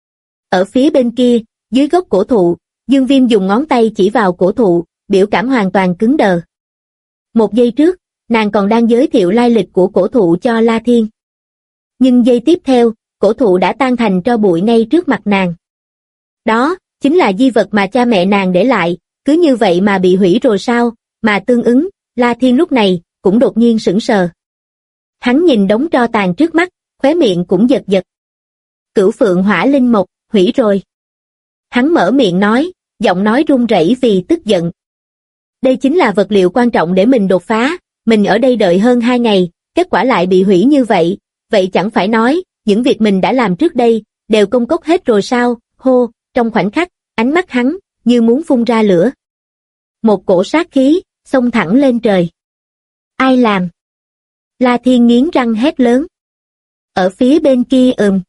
Ở phía bên kia, dưới gốc cổ thụ, Dương Viêm dùng ngón tay chỉ vào cổ thụ, biểu cảm hoàn toàn cứng đờ. Một giây trước, nàng còn đang giới thiệu lai lịch của cổ thụ cho La Thiên. Nhưng giây tiếp theo, cổ thụ đã tan thành tro bụi ngay trước mặt nàng. Đó, chính là di vật mà cha mẹ nàng để lại, cứ như vậy mà bị hủy rồi sao? Mà tương ứng, La Thiên lúc này, cũng đột nhiên sững sờ. Hắn nhìn đống tro tàn trước mắt, khóe miệng cũng giật giật. Cửu Phượng Hỏa Linh Mộc, hủy rồi. Hắn mở miệng nói, giọng nói run rẩy vì tức giận. Đây chính là vật liệu quan trọng để mình đột phá, mình ở đây đợi hơn 2 ngày, kết quả lại bị hủy như vậy, vậy chẳng phải nói, những việc mình đã làm trước đây, đều công cốc hết rồi sao? Hô, trong khoảnh khắc, ánh mắt hắn, như muốn phun ra lửa. Một cổ sát khí, xông thẳng lên trời. Ai làm? La Thiên nghiến răng hét lớn. Ở phía bên kia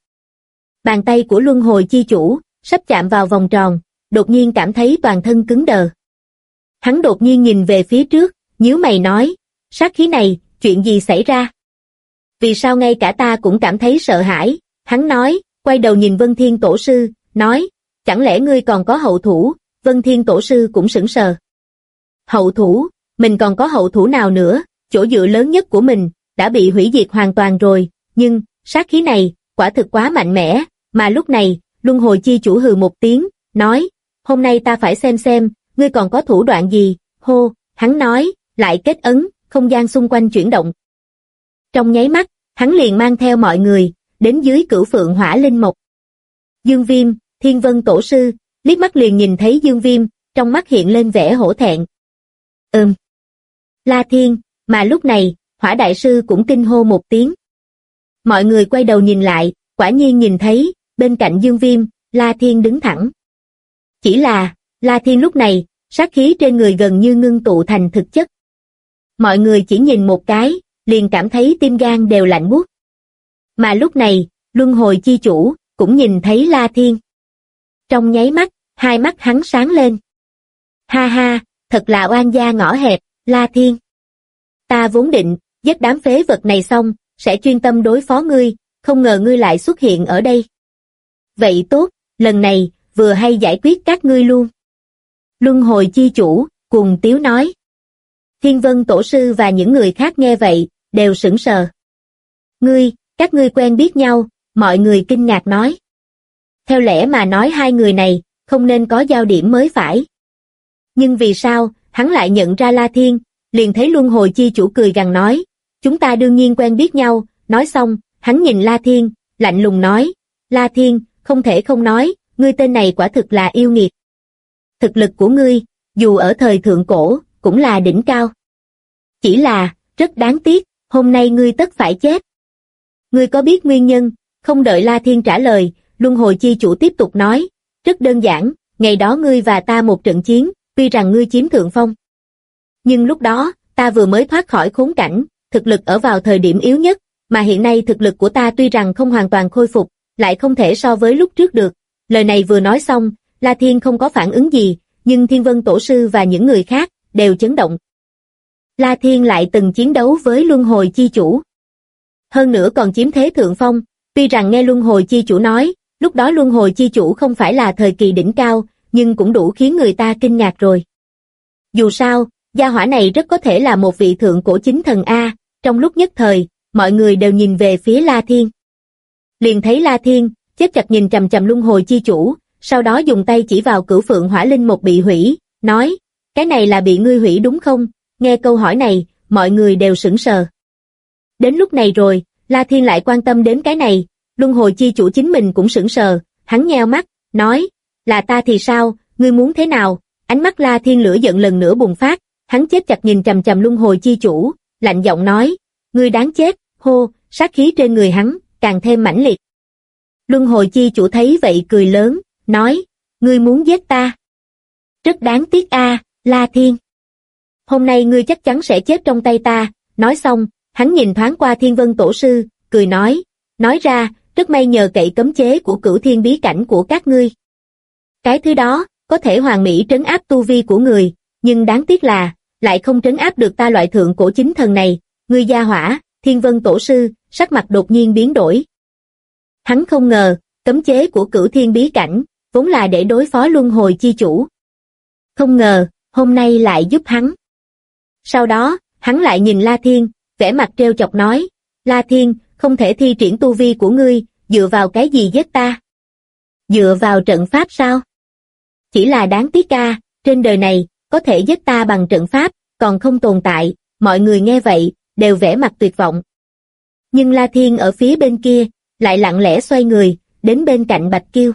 bàn tay của Luân hồi chi chủ, sắp chạm vào vòng tròn, đột nhiên cảm thấy toàn thân cứng đờ. Hắn đột nhiên nhìn về phía trước, nhíu mày nói, sát khí này, chuyện gì xảy ra? Vì sao ngay cả ta cũng cảm thấy sợ hãi? Hắn nói, quay đầu nhìn Vân Thiên Tổ sư, nói, chẳng lẽ ngươi còn có hậu thủ? Vân Thiên Tổ sư cũng sững sờ. Hậu thủ? Mình còn có hậu thủ nào nữa? Chỗ dựa lớn nhất của mình đã bị hủy diệt hoàn toàn rồi, nhưng sát khí này quả thực quá mạnh mẽ. Mà lúc này, Luân Hồi Chi Chủ hừ một tiếng, nói, hôm nay ta phải xem ngươi còn có thủ đoạn gì. Hô, hắn nói, lại kết ấn, không gian xung quanh chuyển động. Trong nháy mắt, hắn liền mang theo mọi người đến dưới Cửu Phượng Hỏa Linh Mộc. Dương Viêm, Thiên Vân Tổ sư liếc mắt liền nhìn thấy Dương Viêm, trong mắt hiện lên vẻ hổ thẹn. La Thiên, mà lúc này, Hỏa Đại sư cũng kinh hô một tiếng. Mọi người quay đầu nhìn lại, quả nhiên nhìn thấy, bên cạnh Dương Viêm, La Thiên đứng thẳng. Chỉ là, La Thiên lúc này, sát khí trên người gần như ngưng tụ thành thực chất. Mọi người chỉ nhìn một cái, liền cảm thấy tim gan đều lạnh buốt. Mà lúc này, Luân Hồi Chi Chủ cũng nhìn thấy La Thiên. Trong nháy mắt, hai mắt hắn sáng lên. Ha ha, thật là oan gia ngõ hẹp, La Thiên. Ta vốn định, giết đám phế vật này xong, sẽ chuyên tâm đối phó ngươi, không ngờ ngươi lại xuất hiện ở đây. Vậy tốt, lần này, vừa hay giải quyết các ngươi luôn. Luân Hồi Chi Chủ, cùng tiếu nói. Thiên Vân Tổ sư và những người khác nghe vậy, đều sững sờ. Các ngươi quen biết nhau, mọi người kinh ngạc nói. Theo lẽ mà nói hai người này, không nên có giao điểm mới phải. Nhưng vì sao, hắn lại nhận ra La Thiên, liền thấy Luân Hồi Chi Chủ cười gằn nói, chúng ta đương nhiên quen biết nhau. Nói xong, hắn nhìn La Thiên, lạnh lùng nói, La Thiên, không thể không nói, ngươi tên này quả thực là yêu nghiệt. Thực lực của ngươi, dù ở thời thượng cổ, cũng là đỉnh cao. Chỉ là, rất đáng tiếc, hôm nay ngươi tất phải chết. Ngươi có biết nguyên nhân? Không đợi La Thiên trả lời, Luân Hồi Chi Chủ tiếp tục nói, rất đơn giản, ngày đó ngươi và ta một trận chiến, tuy rằng ngươi chiếm thượng phong. Nhưng lúc đó, ta vừa mới thoát khỏi khốn cảnh, thực lực ở vào thời điểm yếu nhất, mà hiện nay thực lực của ta tuy rằng không hoàn toàn khôi phục, lại không thể so với lúc trước được. Lời này vừa nói xong, La Thiên không có phản ứng gì, nhưng Thiên Vân Tổ sư và những người khác đều chấn động. La Thiên lại từng chiến đấu với Luân Hồi Chi Chủ. Hơn nữa còn chiếm thế thượng phong, tuy rằng nghe Luân Hồi Chi Chủ nói, lúc đó Luân Hồi Chi Chủ không phải là thời kỳ đỉnh cao, nhưng cũng đủ khiến người ta kinh ngạc rồi. Dù sao, gia hỏa này rất có thể là một vị thượng cổ chính thần A. Trong lúc nhất thời, mọi người đều nhìn về phía La Thiên. Liền thấy La Thiên, chết chặt nhìn chằm chằm Luân Hồi Chi Chủ, sau đó dùng tay chỉ vào Cửu Phượng Hỏa Linh Mộc bị hủy, nói, cái này là bị ngươi hủy đúng không? Nghe câu hỏi này, mọi người đều sững sờ. Đến lúc này rồi, La Thiên lại quan tâm đến cái này, Luân Hồi Chi Chủ chính mình cũng sững sờ, hắn nheo mắt, nói, là ta thì sao, ngươi muốn thế nào? Ánh mắt La Thiên lửa giận lần nữa bùng phát, hắn chết chặt nhìn chằm chằm Luân Hồi Chi Chủ, lạnh giọng nói, ngươi đáng chết. Hô, sát khí trên người hắn càng thêm mãnh liệt. Luân Hồi Chi Chủ thấy vậy cười lớn, nói, ngươi muốn giết ta? Rất đáng tiếc a, La Thiên. Hôm nay ngươi chắc chắn sẽ chết trong tay ta. Nói xong, hắn nhìn thoáng qua Thiên Vân Tổ sư, cười nói ra, rất may nhờ cậy cấm chế của Cửu Thiên bí cảnh của các ngươi. Cái thứ đó, có thể hoàn mỹ trấn áp tu vi của người, nhưng đáng tiếc là, lại không trấn áp được ta loại thượng cổ chính thần này. Ngươi gia hỏa. Thiên Vân Tổ sư, sắc mặt đột nhiên biến đổi. Hắn không ngờ, cấm chế của Cửu Thiên bí cảnh, vốn là để đối phó Luân Hồi Chi Chủ. Không ngờ, hôm nay lại giúp hắn. Sau đó, hắn lại nhìn La Thiên, vẻ mặt trêu chọc nói, La Thiên, không thể thi triển tu vi của ngươi, dựa vào cái gì giết ta? Dựa vào trận pháp sao? Chỉ là đáng tiếc a, trên đời này, có thể giết ta bằng trận pháp, còn không tồn tại. Mọi người nghe vậy, đều vẻ mặt tuyệt vọng. Nhưng La Thiên ở phía bên kia, lại lặng lẽ xoay người, đến bên cạnh Bạch Kiêu.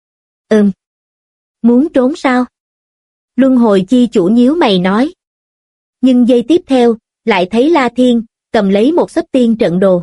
Muốn trốn sao? Luân Hồi Chi Chủ nhíu mày nói. Nhưng giây tiếp theo, lại thấy La Thiên, cầm lấy một xấp tiên trận đồ.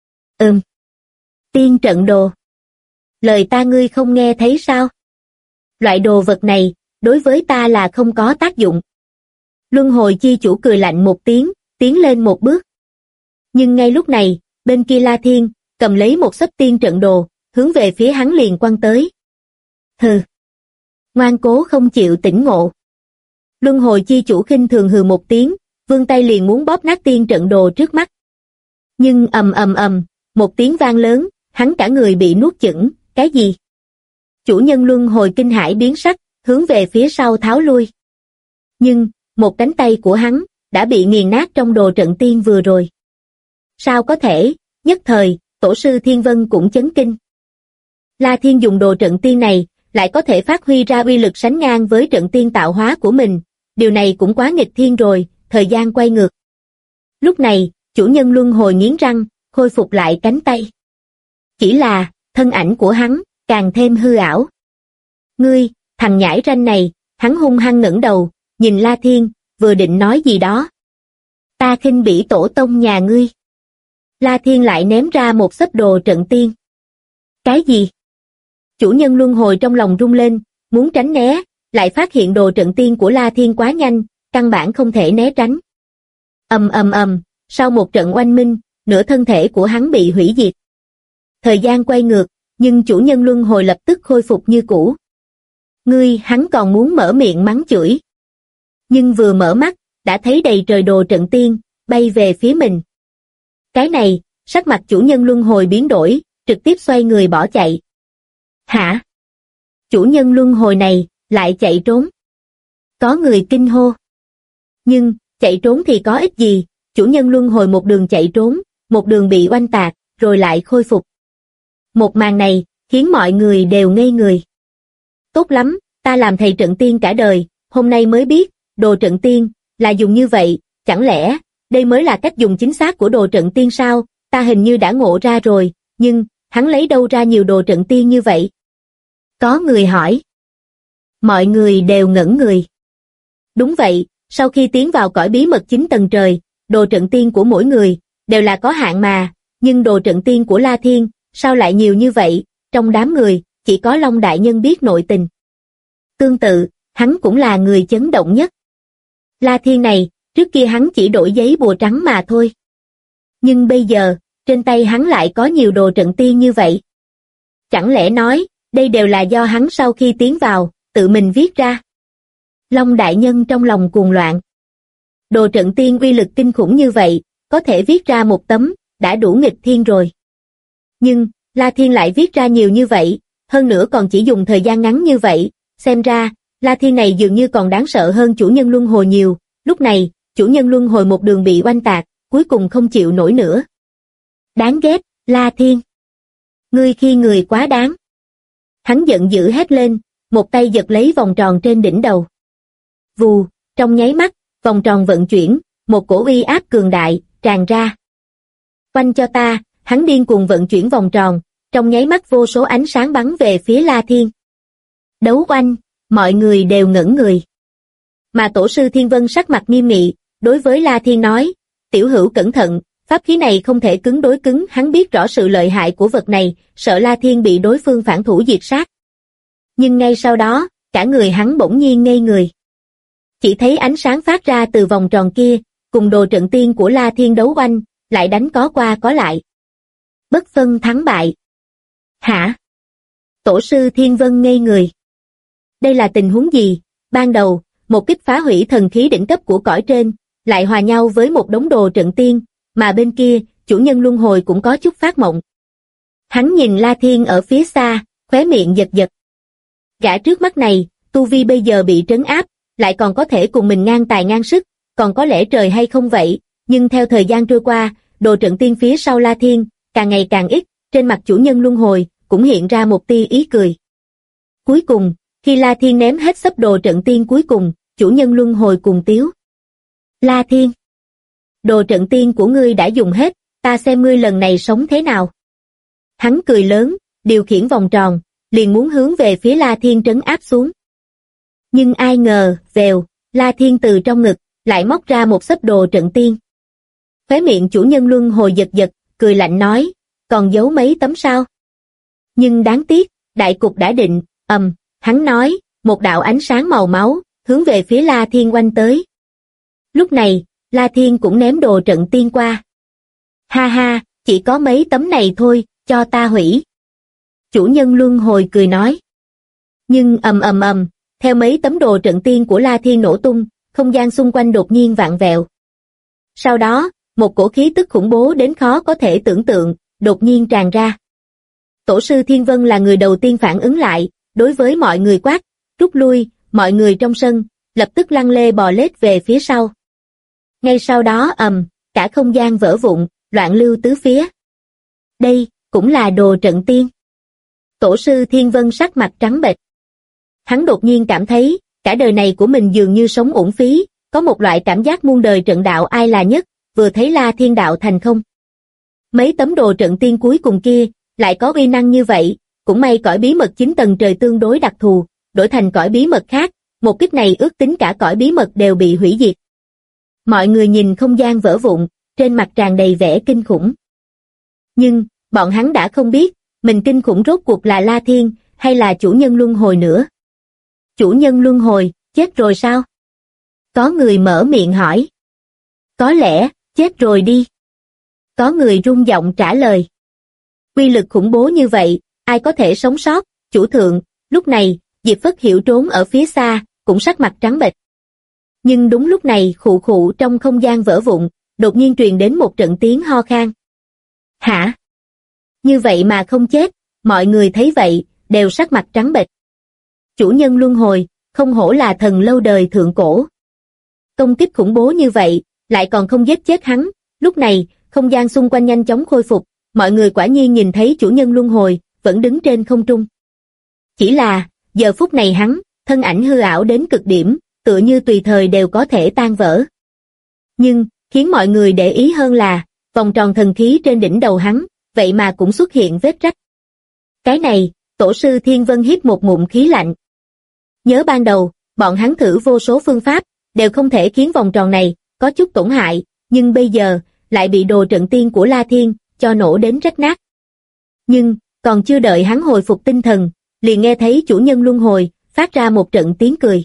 Tiên trận đồ. Lời ta ngươi không nghe thấy sao? Loại đồ vật này, đối với ta là không có tác dụng. Luân Hồi Chi Chủ cười lạnh một tiếng, tiến lên một bước. Nhưng ngay lúc này, bên kia La Thiên, cầm lấy một xấp tiên trận đồ, hướng về phía hắn liền quăng tới. Hừ. Ngoan cố không chịu tỉnh ngộ. Luân Hồi Chi Chủ khinh thường hừ một tiếng, vươn tay liền muốn bóp nát tiên trận đồ trước mắt. Nhưng một tiếng vang lớn, hắn cả người bị nuốt chửng, cái gì? Chủ nhân luân hồi kinh hãi biến sắc, hướng về phía sau tháo lui. Nhưng, một cánh tay của hắn, đã bị nghiền nát trong đồ trận tiên vừa rồi. Sao có thể? Nhất thời, tổ sư Thiên Vân cũng chấn kinh. La Thiên dùng đồ trận tiên này, lại có thể phát huy ra uy lực sánh ngang với trận tiên tạo hóa của mình, điều này cũng quá nghịch thiên rồi, thời gian quay ngược. Lúc này, chủ nhân luân hồi nghiến răng, khôi phục lại cánh tay. Chỉ là, thân ảnh của hắn, càng thêm hư ảo. Ngươi, thằng nhãi ranh này, hắn hung hăng ngẩng đầu, nhìn La Thiên, vừa định nói gì đó. Ta khinh bỉ tổ tông nhà ngươi. La Thiên lại ném ra một xấp đồ trận tiên. Cái gì? Chủ nhân luân hồi trong lòng rung lên, muốn tránh né, lại phát hiện đồ trận tiên của La Thiên quá nhanh, căn bản không thể né tránh. Sau một trận oanh minh, nửa thân thể của hắn bị hủy diệt. Thời gian quay ngược, nhưng chủ nhân luân hồi lập tức khôi phục như cũ. Ngươi, hắn còn muốn mở miệng mắng chửi. Nhưng vừa mở mắt, đã thấy đầy trời đồ trận tiên, bay về phía mình. Cái này, sắc mặt chủ nhân luân hồi biến đổi, trực tiếp xoay người bỏ chạy. Hả? Chủ nhân luân hồi này, lại chạy trốn. Có người kinh hô. Nhưng, chạy trốn thì có ích gì, chủ nhân luân hồi một đường chạy trốn, một đường bị oanh tạc, rồi lại khôi phục. Một màn này, khiến mọi người đều ngây người. Tốt lắm, ta làm thầy trận tiên cả đời, hôm nay mới biết, đồ trận tiên, là dùng như vậy, chẳng lẽ, đây mới là cách dùng chính xác của đồ trận tiên sao, ta hình như đã ngộ ra rồi, nhưng, hắn lấy đâu ra nhiều đồ trận tiên như vậy? Có người hỏi. Mọi người đều ngẩn người. Đúng vậy, sau khi tiến vào cõi bí mật 9 tầng trời, đồ trận tiên của mỗi người, đều là có hạn mà, nhưng đồ trận tiên của La Thiên, sao lại nhiều như vậy, trong đám người, chỉ có Long Đại Nhân biết nội tình. Tương tự, hắn cũng là người chấn động nhất. La Thiên này, trước kia hắn chỉ đổi giấy bùa trắng mà thôi. Nhưng bây giờ, trên tay hắn lại có nhiều đồ trận tiên như vậy. Chẳng lẽ nói, đây đều là do hắn sau khi tiến vào, tự mình viết ra. Long Đại Nhân trong lòng cuồng loạn. Đồ trận tiên uy lực kinh khủng như vậy, có thể viết ra một tấm, đã đủ nghịch thiên rồi. Nhưng, La Thiên lại viết ra nhiều như vậy, hơn nữa còn chỉ dùng thời gian ngắn như vậy, xem ra, La Thiên này dường như còn đáng sợ hơn chủ nhân luân hồi nhiều, lúc này, chủ nhân luân hồi một đường bị oanh tạc, cuối cùng không chịu nổi nữa. Đáng ghét, La Thiên. Ngươi khi người quá đáng. Hắn giận dữ hét lên, một tay giật lấy vòng tròn trên đỉnh đầu. Vù, trong nháy mắt, vòng tròn vận chuyển, một cổ uy áp cường đại, tràn ra. Quanh cho ta, hắn điên cuồng vận chuyển vòng tròn, trong nháy mắt vô số ánh sáng bắn về phía La Thiên. Đấu oanh, mọi người đều ngẩn người. Mà tổ sư Thiên Vân sắc mặt nghiêm nghị, đối với La Thiên nói, tiểu hữu cẩn thận, pháp khí này không thể cứng đối cứng, hắn biết rõ sự lợi hại của vật này, sợ La Thiên bị đối phương phản thủ diệt sát. Nhưng ngay sau đó, cả người hắn bỗng nhiên ngây người. Chỉ thấy ánh sáng phát ra từ vòng tròn kia, cùng đồ trận tiên của La Thiên đấu oanh, lại đánh có qua có lại. Bất phân thắng bại. Hả? Tổ sư Thiên Vân ngây người. Đây là tình huống gì? Ban đầu, một kích phá hủy thần khí đỉnh cấp của cõi trên, lại hòa nhau với một đống đồ trận tiên, mà bên kia, chủ nhân luân hồi cũng có chút phát mộng. Hắn nhìn La Thiên ở phía xa, khóe miệng giật giật. Gã trước mắt này, tu vi bây giờ bị trấn áp, lại còn có thể cùng mình ngang tài ngang sức, còn có lẽ trời hay không vậy, nhưng theo thời gian trôi qua, đồ trận tiên phía sau La Thiên, càng ngày càng ít, trên mặt chủ nhân luân hồi, cũng hiện ra một tia ý cười. Cuối cùng, khi La Thiên ném hết xấp đồ trận tiên cuối cùng, chủ nhân luân hồi cùng tiếu. La Thiên, đồ trận tiên của ngươi đã dùng hết, ta xem ngươi lần này sống thế nào. Hắn cười lớn, điều khiển vòng tròn, liền muốn hướng về phía La Thiên trấn áp xuống. Nhưng ai ngờ, vèo, La Thiên từ trong ngực, lại móc ra một xấp đồ trận tiên. Khóe miệng chủ nhân luân hồi giật giật, cười lạnh nói, còn giấu mấy tấm sao? Nhưng đáng tiếc, đại cục đã định, hắn nói, một đạo ánh sáng màu máu, hướng về phía La Thiên oanh tới. Lúc này, La Thiên cũng ném đồ trận tiên qua. Ha ha, chỉ có mấy tấm này thôi, cho ta hủy. Chủ nhân luân hồi cười nói. Nhưng theo mấy tấm đồ trận tiên của La Thiên nổ tung, không gian xung quanh đột nhiên vạn vẹo. Sau đó, một cổ khí tức khủng bố đến khó có thể tưởng tượng, đột nhiên tràn ra. Tổ sư Thiên Vân là người đầu tiên phản ứng lại, đối với mọi người quát, rút lui, mọi người trong sân, lập tức lăn lê bò lết về phía sau. Ngay sau đó cả không gian vỡ vụn, loạn lưu tứ phía. Đây, cũng là đồ trận tiên. Tổ sư Thiên Vân sắc mặt trắng bệch. Hắn đột nhiên cảm thấy, cả đời này của mình dường như sống uổng phí, có một loại cảm giác muôn đời trận đạo ai là nhất, vừa thấy La Thiên đạo thành không. Mấy tấm đồ trận tiên cuối cùng kia, lại có uy năng như vậy, cũng may cõi bí mật 9 tầng trời tương đối đặc thù, đổi thành cõi bí mật khác, một kích này ước tính cả cõi bí mật đều bị hủy diệt. Mọi người nhìn không gian vỡ vụn, trên mặt tràn đầy vẻ kinh khủng. Nhưng, bọn hắn đã không biết, mình kinh khủng rốt cuộc là La Thiên, hay là chủ nhân luân hồi nữa. Chủ nhân luân hồi, chết rồi sao? Có người mở miệng hỏi. Có lẽ, chết rồi đi. Có người rung giọng trả lời. Quy lực khủng bố như vậy, ai có thể sống sót, chủ thượng, lúc này, Diệp Phất Hiểu trốn ở phía xa, cũng sắc mặt trắng bệch. Nhưng đúng lúc này khụ khụ trong không gian vỡ vụn, đột nhiên truyền đến một trận tiếng ho khan. Hả? Như vậy mà không chết, mọi người thấy vậy, đều sắc mặt trắng bệch. Chủ nhân luân hồi, không hổ là thần lâu đời thượng cổ. Công kích khủng bố như vậy, lại còn không giết chết hắn, lúc này, không gian xung quanh nhanh chóng khôi phục, mọi người quả nhiên nhìn thấy chủ nhân luân hồi, vẫn đứng trên không trung. Chỉ là, giờ phút này hắn, thân ảnh hư ảo đến cực điểm, tựa như tùy thời đều có thể tan vỡ. Nhưng, khiến mọi người để ý hơn là, vòng tròn thần khí trên đỉnh đầu hắn, vậy mà cũng xuất hiện vết rách. Cái này, tổ sư Thiên Vân hít một ngụm khí lạnh. Nhớ ban đầu, bọn hắn thử vô số phương pháp, đều không thể khiến vòng tròn này có chút tổn hại, nhưng bây giờ, lại bị đồ trận tiên của La Thiên, cho nổ đến rách nát. Nhưng, còn chưa đợi hắn hồi phục tinh thần, liền nghe thấy chủ nhân luân hồi, phát ra một trận tiếng cười.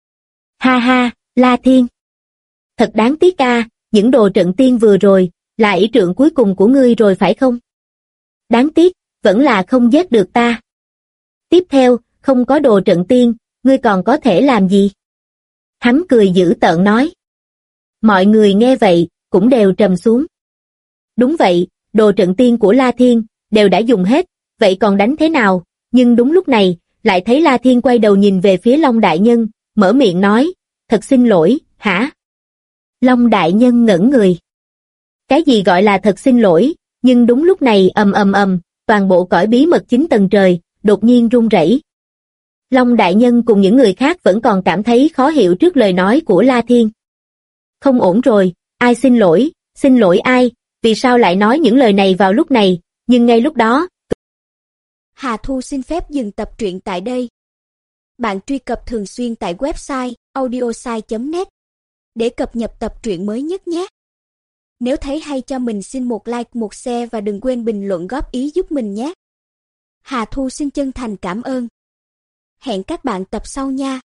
Ha ha, La Thiên. Thật đáng tiếc a, những đồ trận tiên vừa rồi, là ỷ trượng cuối cùng của ngươi rồi phải không? Đáng tiếc, vẫn là không giết được ta. Tiếp theo, không có đồ trận tiên, ngươi còn có thể làm gì? Hắn cười dữ tợn nói. Mọi người nghe vậy, cũng đều trầm xuống. Đúng vậy, đồ trận tiên của La Thiên, đều đã dùng hết, vậy còn đánh thế nào? Nhưng đúng lúc này, lại thấy La Thiên quay đầu nhìn về phía Long Đại Nhân, mở miệng nói, thật xin lỗi, hả? Long Đại Nhân ngẩn người. Cái gì gọi là thật xin lỗi, nhưng đúng lúc này toàn bộ cõi bí mật 9 tầng trời, đột nhiên rung rẩy. Long Đại Nhân cùng những người khác vẫn còn cảm thấy khó hiểu trước lời nói của La Thiên. Không ổn rồi, ai xin lỗi ai, vì sao lại nói những lời này vào lúc này, nhưng ngay lúc đó. Hà Thu xin phép dừng tập truyện tại đây. Bạn truy cập thường xuyên tại website audiosai.net để cập nhật tập truyện mới nhất nhé. Nếu thấy hay cho mình xin một like, một share và đừng quên bình luận góp ý giúp mình nhé. Hà Thu xin chân thành cảm ơn. Hẹn các bạn tập sau nha.